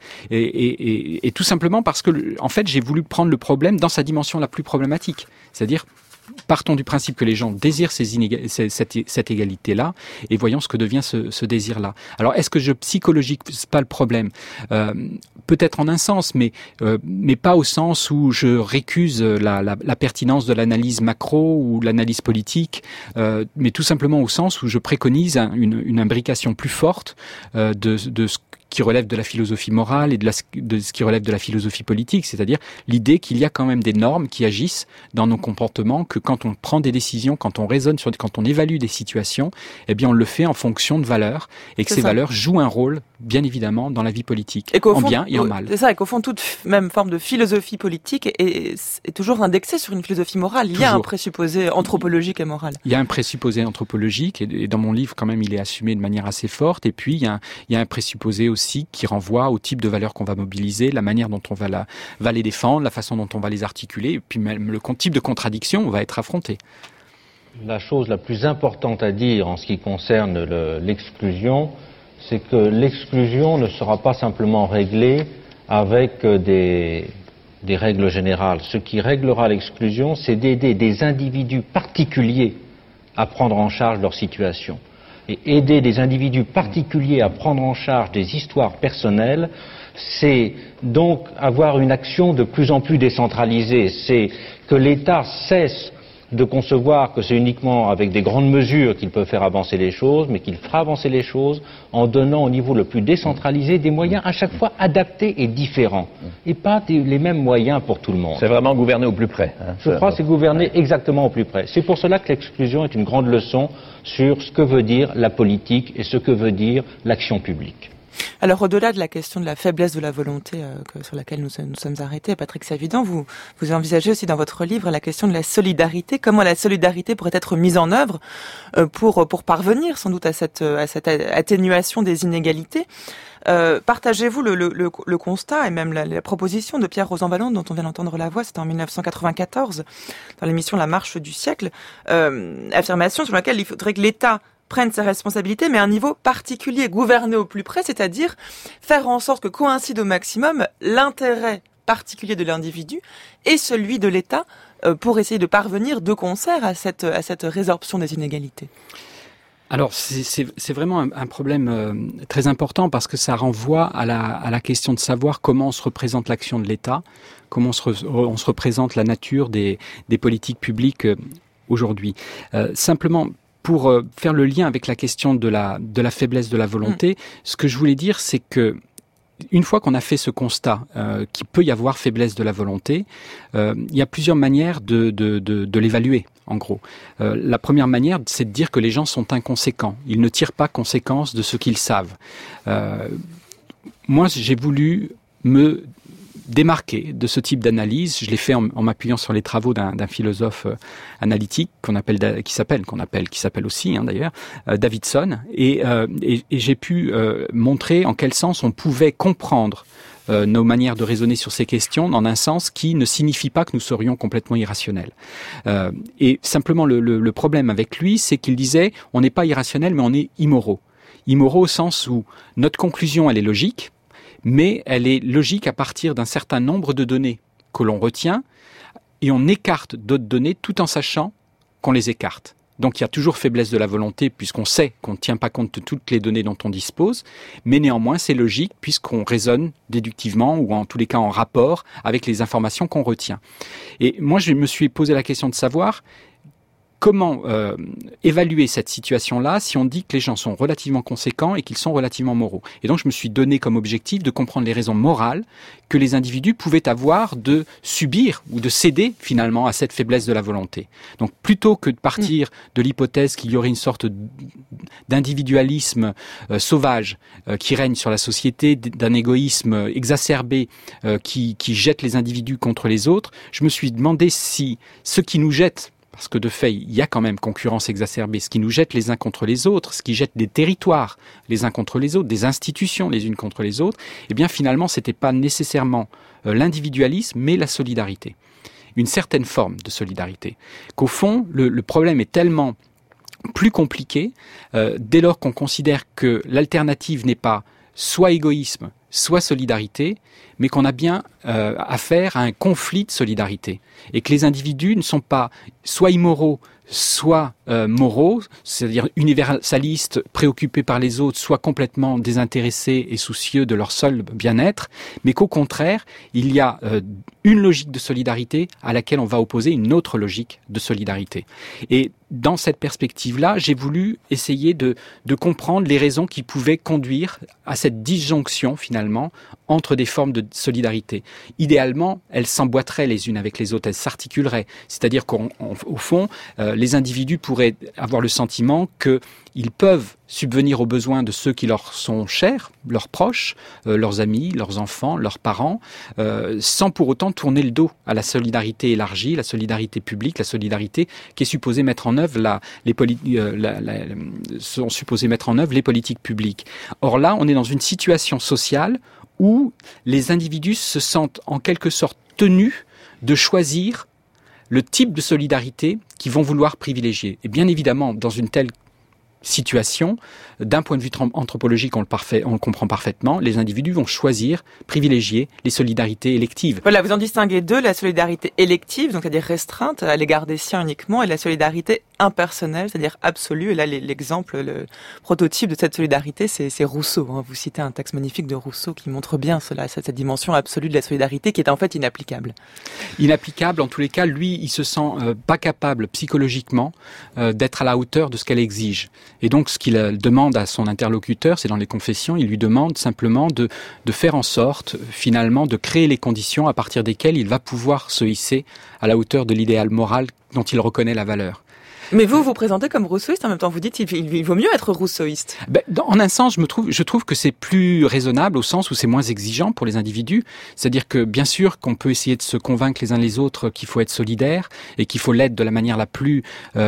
Et tout simplement parce que, en fait, j'ai voulu prendre le problème dans sa dimension la plus problématique. C'est-à-dire, partons du principe que les gens désirent cette égalité-là, et voyons ce que devient ce désir-là. Alors, est-ce que je psychologique pas le problème? Peut-être en un sens, mais pas au sens où je récuse la pertinence de l'analyse macro ou l'analyse politique, mais tout simplement au sens où je préconise une imbrication plus forte de ce qui relève de la philosophie morale et de ce qui relève de la philosophie politique, c'est-à-dire l'idée qu'il y a quand même des normes qui agissent dans nos comportements, que quand on prend des décisions, quand on raisonne quand on évalue des situations, eh bien on le fait en fonction de valeurs, et que ces valeurs jouent un rôle, bien évidemment, dans la vie politique, en bien et en mal. C'est ça, et qu'au fond, toute même forme de philosophie politique est toujours indexée sur une philosophie morale. Il y a un présupposé anthropologique et moral. Il y a un présupposé anthropologique, et dans mon livre, quand même, il est assumé de manière assez forte, et puis il y a un présupposé aussi qui renvoie au type de valeurs qu'on va mobiliser, la manière dont on va les défendre, la façon dont on va les articuler, et puis même le type de contradiction on va être affronté. La chose la plus importante à dire en ce qui concerne l'exclusion, c'est que l'exclusion ne sera pas simplement réglée avec des règles générales. Ce qui réglera l'exclusion, c'est d'aider des individus particuliers à prendre en charge leur situation. Et aider des individus particuliers à prendre en charge des histoires personnelles, c'est donc avoir une action de plus en plus décentralisée. C'est que l'État cesse de concevoir que c'est uniquement avec des grandes mesures qu'il peut faire avancer les choses, mais qu'il fera avancer les choses en donnant au niveau le plus décentralisé des moyens à chaque fois adaptés et différents, et pas les mêmes moyens pour tout le monde. C'est vraiment gouverner au plus près. Hein, je crois que c'est gouverner exactement au plus près. C'est pour cela que l'exclusion est une grande leçon sur ce que veut dire la politique et ce que veut dire l'action publique. Alors, au-delà de la question de la faiblesse de la volonté sur laquelle nous sommes arrêtés, Patrick Savidan, vous envisagez aussi dans votre livre la question de la solidarité. Comment la solidarité pourrait être mise en œuvre pour parvenir sans doute à cette atténuation des inégalités. Partagez-vous le constat et même la proposition de Pierre Rosanvallon dont on vient d'entendre la voix, c'était en 1994 dans l'émission La Marche du siècle, affirmation sur laquelle il faudrait que l'État prenne ses responsabilités, mais à un niveau particulier, gouverner au plus près, c'est-à-dire faire en sorte que coïncide au maximum l'intérêt particulier de l'individu et celui de l'État pour essayer de parvenir de concert à cette résorption des inégalités. Alors c'est vraiment un problème très important parce que ça renvoie à la question de savoir comment on se représente l'action de l'État, comment on se représente la nature des politiques publiques aujourd'hui. Simplement, pour faire le lien avec la question de la faiblesse de la volonté, ce que je voulais dire, c'est que une fois qu'on a fait ce constat qu'il peut y avoir faiblesse de la volonté, il y a plusieurs manières de l'évaluer, en gros. La première manière, c'est de dire que les gens sont inconséquents. Ils ne tirent pas conséquence de ce qu'ils savent. Moi, j'ai voulu me démarquer de ce type d'analyse. Je l'ai fait en m'appuyant sur les travaux d'un philosophe analytique qui s'appelle aussi d'ailleurs Davidson, et j'ai pu montrer en quel sens on pouvait comprendre nos manières de raisonner sur ces questions dans un sens qui ne signifie pas que nous serions complètement irrationnels. Et simplement le problème avec lui, c'est qu'il disait on n'est pas irrationnel, mais on est immoraux. Immoraux au sens où notre conclusion elle est logique, mais elle est logique à partir d'un certain nombre de données que l'on retient, et on écarte d'autres données tout en sachant qu'on les écarte. Donc il y a toujours faiblesse de la volonté puisqu'on sait qu'on ne tient pas compte de toutes les données dont on dispose, mais néanmoins c'est logique puisqu'on raisonne déductivement ou en tous les cas en rapport avec les informations qu'on retient. Et moi je me suis posé la question de savoir comment évaluer cette situation-là si on dit que les gens sont relativement conséquents et qu'ils sont relativement moraux. Et donc je me suis donné comme objectif de comprendre les raisons morales que les individus pouvaient avoir de subir ou de céder finalement à cette faiblesse de la volonté. Donc plutôt que de partir de l'hypothèse qu'il y aurait une sorte d'individualisme sauvage qui règne sur la société, d'un égoïsme exacerbé qui jette les individus contre les autres, je me suis demandé si ce qui nous jette, parce que de fait, il y a quand même concurrence exacerbée, ce qui nous jette les uns contre les autres, ce qui jette des territoires les uns contre les autres, des institutions les unes contre les autres, eh bien finalement, c'était pas nécessairement l'individualisme, mais la solidarité. Une certaine forme de solidarité. Qu'au fond, le problème est tellement plus compliqué dès lors qu'on considère que l'alternative n'est pas soit égoïsme, soit solidarité, mais qu'on a bien affaire à un conflit de solidarité. Et que les individus ne sont pas soit immoraux, soit moraux, c'est-à-dire universalistes, préoccupés par les autres, soit complètement désintéressés et soucieux de leur seul bien-être, mais qu'au contraire, il y a une logique de solidarité à laquelle on va opposer une autre logique de solidarité. Et dans cette perspective-là, j'ai voulu essayer de comprendre les raisons qui pouvaient conduire à cette disjonction, finalement, entre des formes de solidarité. Idéalement, elles s'emboîteraient les unes avec les autres, elles s'articuleraient. C'est-à-dire qu'au fond, les individus pourraient avoir le sentiment qu'ils peuvent subvenir aux besoins de ceux qui leur sont chers, leurs proches, leurs amis, leurs enfants, leurs parents, sans pour autant tourner le dos à la solidarité élargie, la solidarité publique, la solidarité qui est supposée mettre en œuvre sont supposées mettre en œuvre les politiques publiques. Or là, on est dans une situation sociale où les individus se sentent en quelque sorte tenus de choisir le type de solidarité qu'ils vont vouloir privilégier. Et bien évidemment, dans une telle situation, d'un point de vue anthropologique, on le comprend parfaitement, les individus vont choisir, privilégier les solidarités électives. Voilà, vous en distinguez deux, la solidarité élective, donc c'est-à-dire restreinte à l'égard des siens uniquement, et la solidarité impersonnelle, c'est-à-dire absolue. Et là, l'exemple, le prototype de cette solidarité, c'est Rousseau. Vous citez un texte magnifique de Rousseau qui montre bien cela, cette dimension absolue de la solidarité qui est en fait inapplicable. Inapplicable, en tous les cas, lui, il se sent pas capable psychologiquement d'être à la hauteur de ce qu'elle exige. Et donc, ce qu'il demande à son interlocuteur, c'est dans les confessions, il lui demande simplement de faire en sorte, finalement, de créer les conditions à partir desquelles il va pouvoir se hisser à la hauteur de l'idéal moral dont il reconnaît la valeur. Mais vous vous présentez comme rousseauiste, en même temps vous dites il vaut mieux être rousseauiste. En un sens, je trouve que c'est plus raisonnable au sens où c'est moins exigeant pour les individus. C'est-à-dire que bien sûr qu'on peut essayer de se convaincre les uns les autres qu'il faut être solidaire et qu'il faut l'être de la manière la plus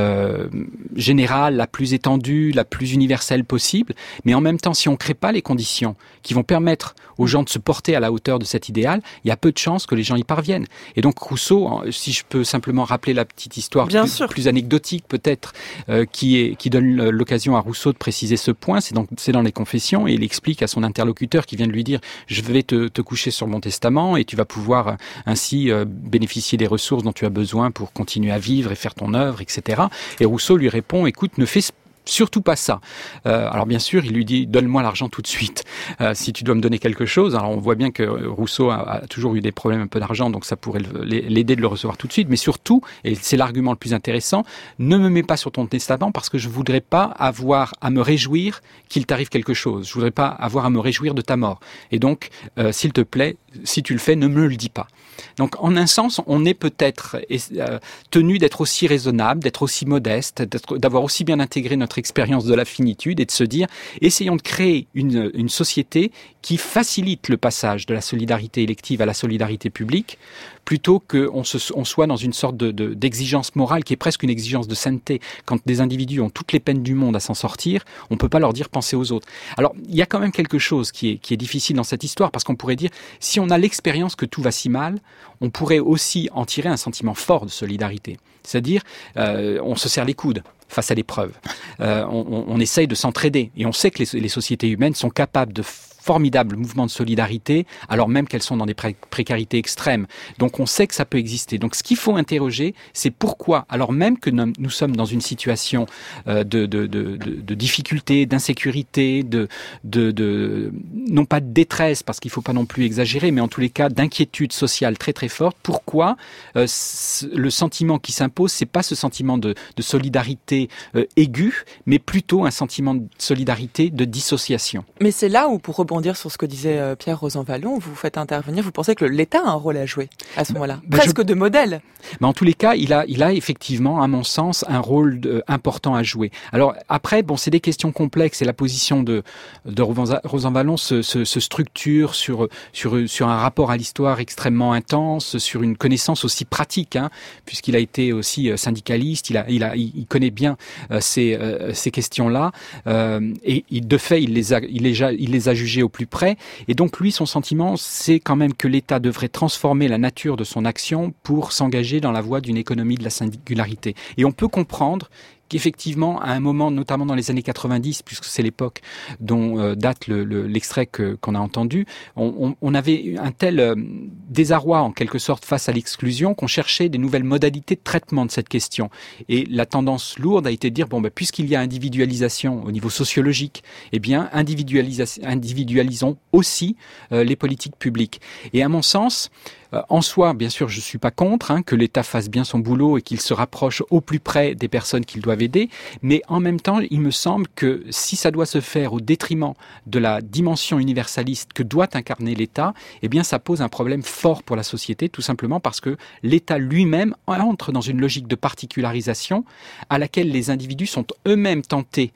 générale, la plus étendue, la plus universelle possible. Mais en même temps, si on ne crée pas les conditions qui vont permettre aux gens de se porter à la hauteur de cet idéal, il y a peu de chances que les gens y parviennent. Et donc Rousseau, si je peux simplement rappeler la petite histoire plus anecdotique peut-être, qui donne l'occasion à Rousseau de préciser ce point, c'est dans les Confessions, et il explique à son interlocuteur qui vient de lui dire « je vais te coucher sur mon testament et tu vas pouvoir ainsi bénéficier des ressources dont tu as besoin pour continuer à vivre et faire ton œuvre, etc. » Et Rousseau lui répond « écoute, ne fais surtout pas ça. » Alors bien sûr, il lui dit « donne-moi l'argent tout de suite si tu dois me donner quelque chose. » Alors on voit bien que Rousseau a toujours eu des problèmes un peu d'argent, donc ça pourrait l'aider de le recevoir tout de suite. Mais surtout, et c'est l'argument le plus intéressant, ne me mets pas sur ton testament parce que je voudrais pas avoir à me réjouir qu'il t'arrive quelque chose. Je voudrais pas avoir à me réjouir de ta mort. Et donc, s'il te plaît, si tu le fais, ne me le dis pas. Donc, en un sens, on est peut-être tenu d'être aussi raisonnable, d'être aussi modeste, d'avoir aussi bien intégré notre expérience de la finitude et de se dire, essayons de créer une société qui facilite le passage de la solidarité élective à la solidarité publique, plutôt qu'on soit dans une sorte d'exigence morale qui est presque une exigence de sainteté. Quand des individus ont toutes les peines du monde à s'en sortir, on ne peut pas leur dire pensez aux autres. Alors, il y a quand même quelque chose qui est difficile dans cette histoire, parce qu'on pourrait dire, si on a l'expérience que tout va si mal, on pourrait aussi en tirer un sentiment fort de solidarité. C'est-à-dire, on se serre les coudes face à l'épreuve. On essaye de s'entraider. Et on sait que les sociétés humaines sont capables de formidables mouvements de solidarité, alors même qu'elles sont dans des précarités extrêmes. Donc on sait que ça peut exister. Donc ce qu'il faut interroger, c'est pourquoi, alors même que nous sommes dans une situation de difficulté, d'insécurité, non pas de détresse, parce qu'il ne faut pas non plus exagérer, mais en tous les cas d'inquiétude sociale très très forte, pourquoi le sentiment qui s'impose, c'est pas ce sentiment de solidarité aiguë, mais plutôt un sentiment de solidarité de dissociation. Mais c'est là où, pour rebondir sur ce que disait Pierre Rosanvallon, vous faites intervenir, vous pensez que l'État a un rôle à jouer à ce moment-là, presque de modèle. Mais en tous les cas, il a effectivement, à mon sens, un rôle important à jouer. Alors après, c'est des questions complexes et la position de Rosanvallon se structure sur un rapport à l'histoire extrêmement intense, sur une connaissance aussi pratique, puisqu'il a été aussi syndicaliste, il connaît bien ces questions-là, et de fait, il les a jugées au plus près. Et donc lui, son sentiment, c'est quand même que l'État devrait transformer la nature de son action pour s'engager dans la voie d'une économie de la singularité. Et on peut comprendre qu'effectivement, à un moment, notamment dans les années 90, puisque c'est l'époque dont date l'extrait qu'on a entendu, on avait un tel désarroi, en quelque sorte, face à l'exclusion, qu'on cherchait des nouvelles modalités de traitement de cette question. Et la tendance lourde a été de dire, puisqu'il y a individualisation au niveau sociologique, eh bien, individualisons aussi les politiques publiques. Et à mon sens, en soi, bien sûr, je ne suis pas contre que l'État fasse bien son boulot et qu'il se rapproche au plus près des personnes qu'il doit aider, mais en même temps, il me semble que si ça doit se faire au détriment de la dimension universaliste que doit incarner l'État, eh bien, ça pose un problème fort pour la société, tout simplement parce que l'État lui-même entre dans une logique de particularisation à laquelle les individus sont eux-mêmes tentés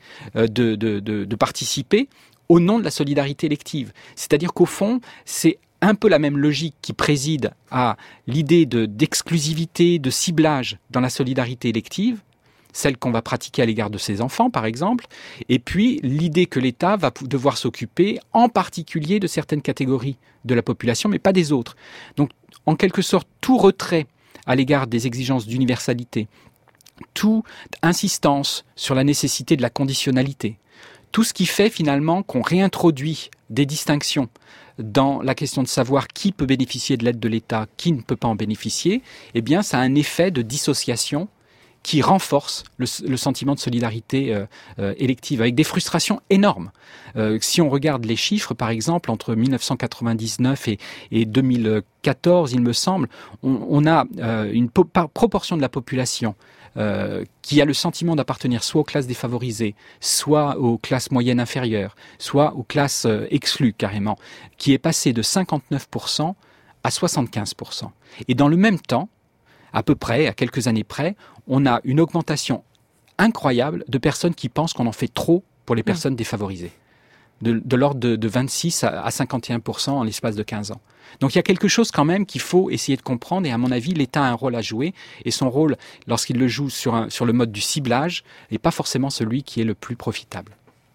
de participer au nom de la solidarité élective. C'est-à-dire qu'au fond, c'est un peu la même logique qui préside à l'idée d'exclusivité, de ciblage dans la solidarité élective, celle qu'on va pratiquer à l'égard de ses enfants, par exemple, et puis l'idée que l'État va devoir s'occuper en particulier de certaines catégories de la population, mais pas des autres. Donc, en quelque sorte, tout retrait à l'égard des exigences d'universalité, toute insistance sur la nécessité de la conditionnalité, tout ce qui fait finalement qu'on réintroduit des distinctions dans la question de savoir qui peut bénéficier de l'aide de l'État, qui ne peut pas en bénéficier, eh bien, ça a un effet de dissociation qui renforce le sentiment de solidarité élective, avec des frustrations énormes. Si on regarde les chiffres, par exemple, entre 1999 et 2014, il me semble, on a une proportion de la population qui a le sentiment d'appartenir soit aux classes défavorisées, soit aux classes moyennes inférieures, soit aux classes exclues carrément, qui est passée de 59% à 75%. Et dans le même temps, à peu près, à quelques années près, on a une augmentation incroyable de personnes qui pensent qu'on en fait trop pour les personnes défavorisées. De l'ordre de 26 à 51% en l'espace de 15 ans. Donc il y a quelque chose quand même qu'il faut essayer de comprendre, et à mon avis, l'État a un rôle à jouer, et son rôle, lorsqu'il le joue sur le mode du ciblage, n'est pas forcément celui qui est le plus profitable.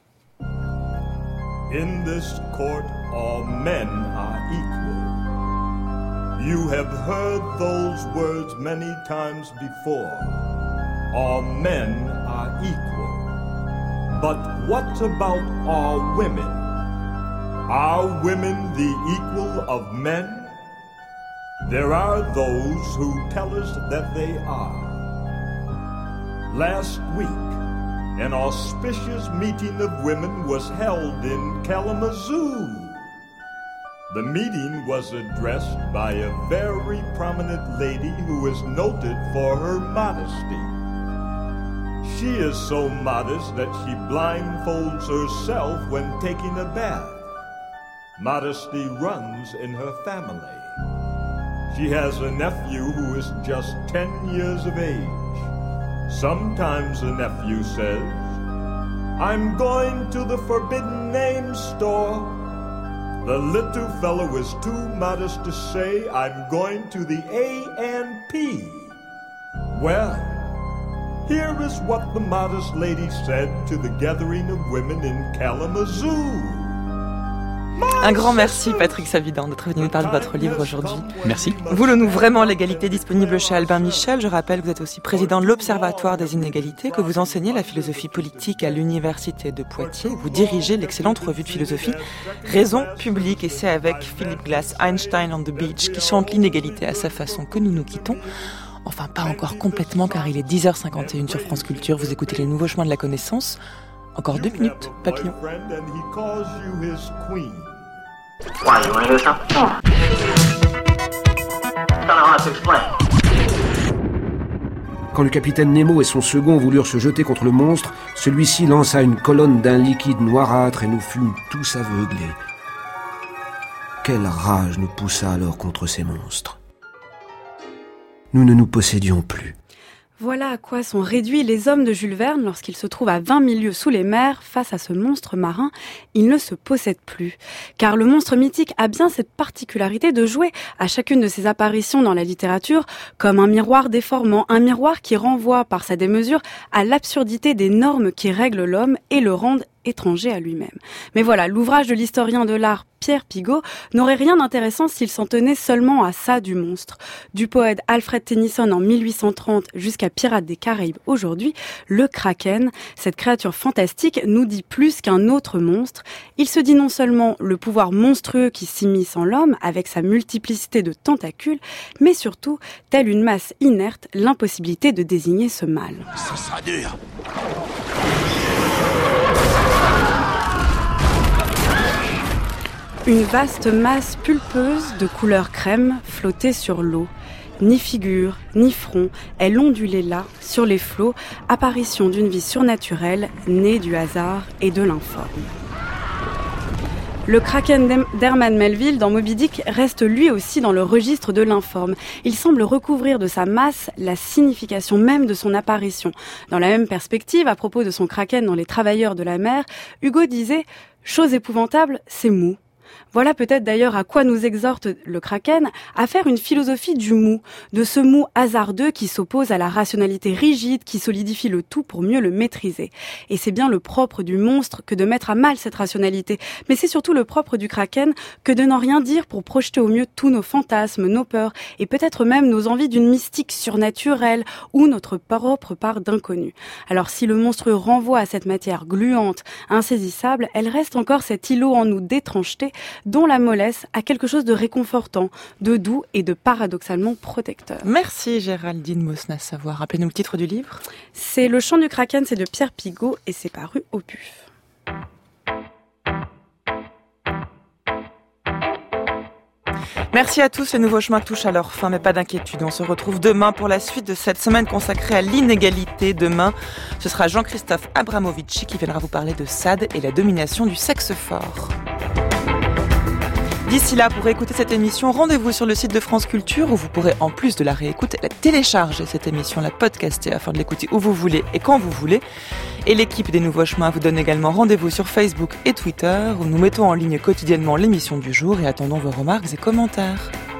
In this court, all men are equal. You have heard those words many times before. All men are equal. But what about all women? Are women the equal of men? There are those who tell us that they are. Last week, an auspicious meeting of women was held in Kalamazoo. The meeting was addressed by a very prominent lady who is noted for her modesty. She is so modest that she blindfolds herself when taking a bath. Modesty runs in her family. She has a nephew who is just 10 years of age. Sometimes the nephew says, "I'm going to the forbidden name store." The little fellow is too modest to say, "I'm going to the A&P." Well, here is what the modest lady said to the gathering of women in Kalamazoo. Un grand merci Patrick Savidan d'être venu nous parler de votre livre aujourd'hui. Merci. Voulons-nous vraiment l'égalité disponible chez Albin Michel? Je rappelle que vous êtes aussi président de l'Observatoire des inégalités, que vous enseignez la philosophie politique à l'Université de Poitiers. Vous dirigez l'excellente revue de philosophie Raison publique, et c'est avec Philip Glass, Einstein on the Beach, qui chante l'inégalité à sa façon, que nous nous quittons. Enfin, pas encore complètement, car il est 10h51 sur France Culture. Vous écoutez Les Nouveaux Chemins de la Connaissance. Encore 2 minutes, papillon. Why, you wanna hear something? I don't know how to explain. Quand le capitaine Nemo et son second voulurent se jeter contre le monstre, celui-ci lança une colonne d'un liquide noirâtre et nous fûmes tous aveuglés. Quelle rage nous poussa alors contre ces monstres. Nous ne nous possédions plus. Voilà à quoi sont réduits les hommes de Jules Verne lorsqu'ils se trouvent à 20 000 lieues sous les mers face à ce monstre marin. Ils ne se possèdent plus. Car le monstre mythique a bien cette particularité de jouer à chacune de ses apparitions dans la littérature comme un miroir déformant, un miroir qui renvoie par sa démesure à l'absurdité des normes qui règlent l'homme et le rendent étranger à lui-même. Mais voilà, l'ouvrage de l'historien de l'art Pierre Pigot n'aurait rien d'intéressant s'il s'en tenait seulement à ça du monstre. Du poète Alfred Tennyson en 1830 jusqu'à Pirates des Caraïbes aujourd'hui, le Kraken, cette créature fantastique, nous dit plus qu'un autre monstre. Il se dit non seulement le pouvoir monstrueux qui s'immisce en l'homme avec sa multiplicité de tentacules, mais surtout, telle une masse inerte, l'impossibilité de désigner ce mal. Ça sera dur. Une vaste masse pulpeuse de couleur crème flottait sur l'eau. Ni figure, ni front, elle ondulait là, sur les flots, apparition d'une vie surnaturelle, née du hasard et de l'informe. Le Kraken d'Herman Melville dans Moby Dick reste lui aussi dans le registre de l'informe. Il semble recouvrir de sa masse la signification même de son apparition. Dans la même perspective, à propos de son Kraken dans Les Travailleurs de la mer, Hugo disait « Chose épouvantable, c'est mou ». Voilà peut-être d'ailleurs à quoi nous exhorte le Kraken, à faire une philosophie du mou, de ce mou hasardeux qui s'oppose à la rationalité rigide qui solidifie le tout pour mieux le maîtriser. Et c'est bien le propre du monstre que de mettre à mal cette rationalité, mais c'est surtout le propre du Kraken que de n'en rien dire pour projeter au mieux tous nos fantasmes, nos peurs, et peut-être même nos envies d'une mystique surnaturelle ou notre propre part d'inconnu. Alors si le monstrueux renvoie à cette matière gluante, insaisissable, elle reste encore cet îlot en nous d'étrangeté dont la mollesse a quelque chose de réconfortant, de doux et de paradoxalement protecteur. Merci Géraldine Mosna-Savoie. Rappelez-nous le titre du livre. C'est Le Chant du Kraken, c'est de Pierre Pigault et c'est paru au PUF. Merci à tous, les nouveaux chemins touchent à leur fin, mais pas d'inquiétude. On se retrouve demain pour la suite de cette semaine consacrée à l'inégalité. Demain, ce sera Jean-Christophe Abramovici qui viendra vous parler de Sade et la domination du sexe fort. D'ici là, pour écouter cette émission, rendez-vous sur le site de France Culture où vous pourrez, en plus de la réécouter, la télécharger, cette émission, la podcaster afin de l'écouter où vous voulez et quand vous voulez. Et l'équipe des Nouveaux Chemins vous donne également rendez-vous sur Facebook et Twitter où nous mettons en ligne quotidiennement l'émission du jour et attendons vos remarques et commentaires.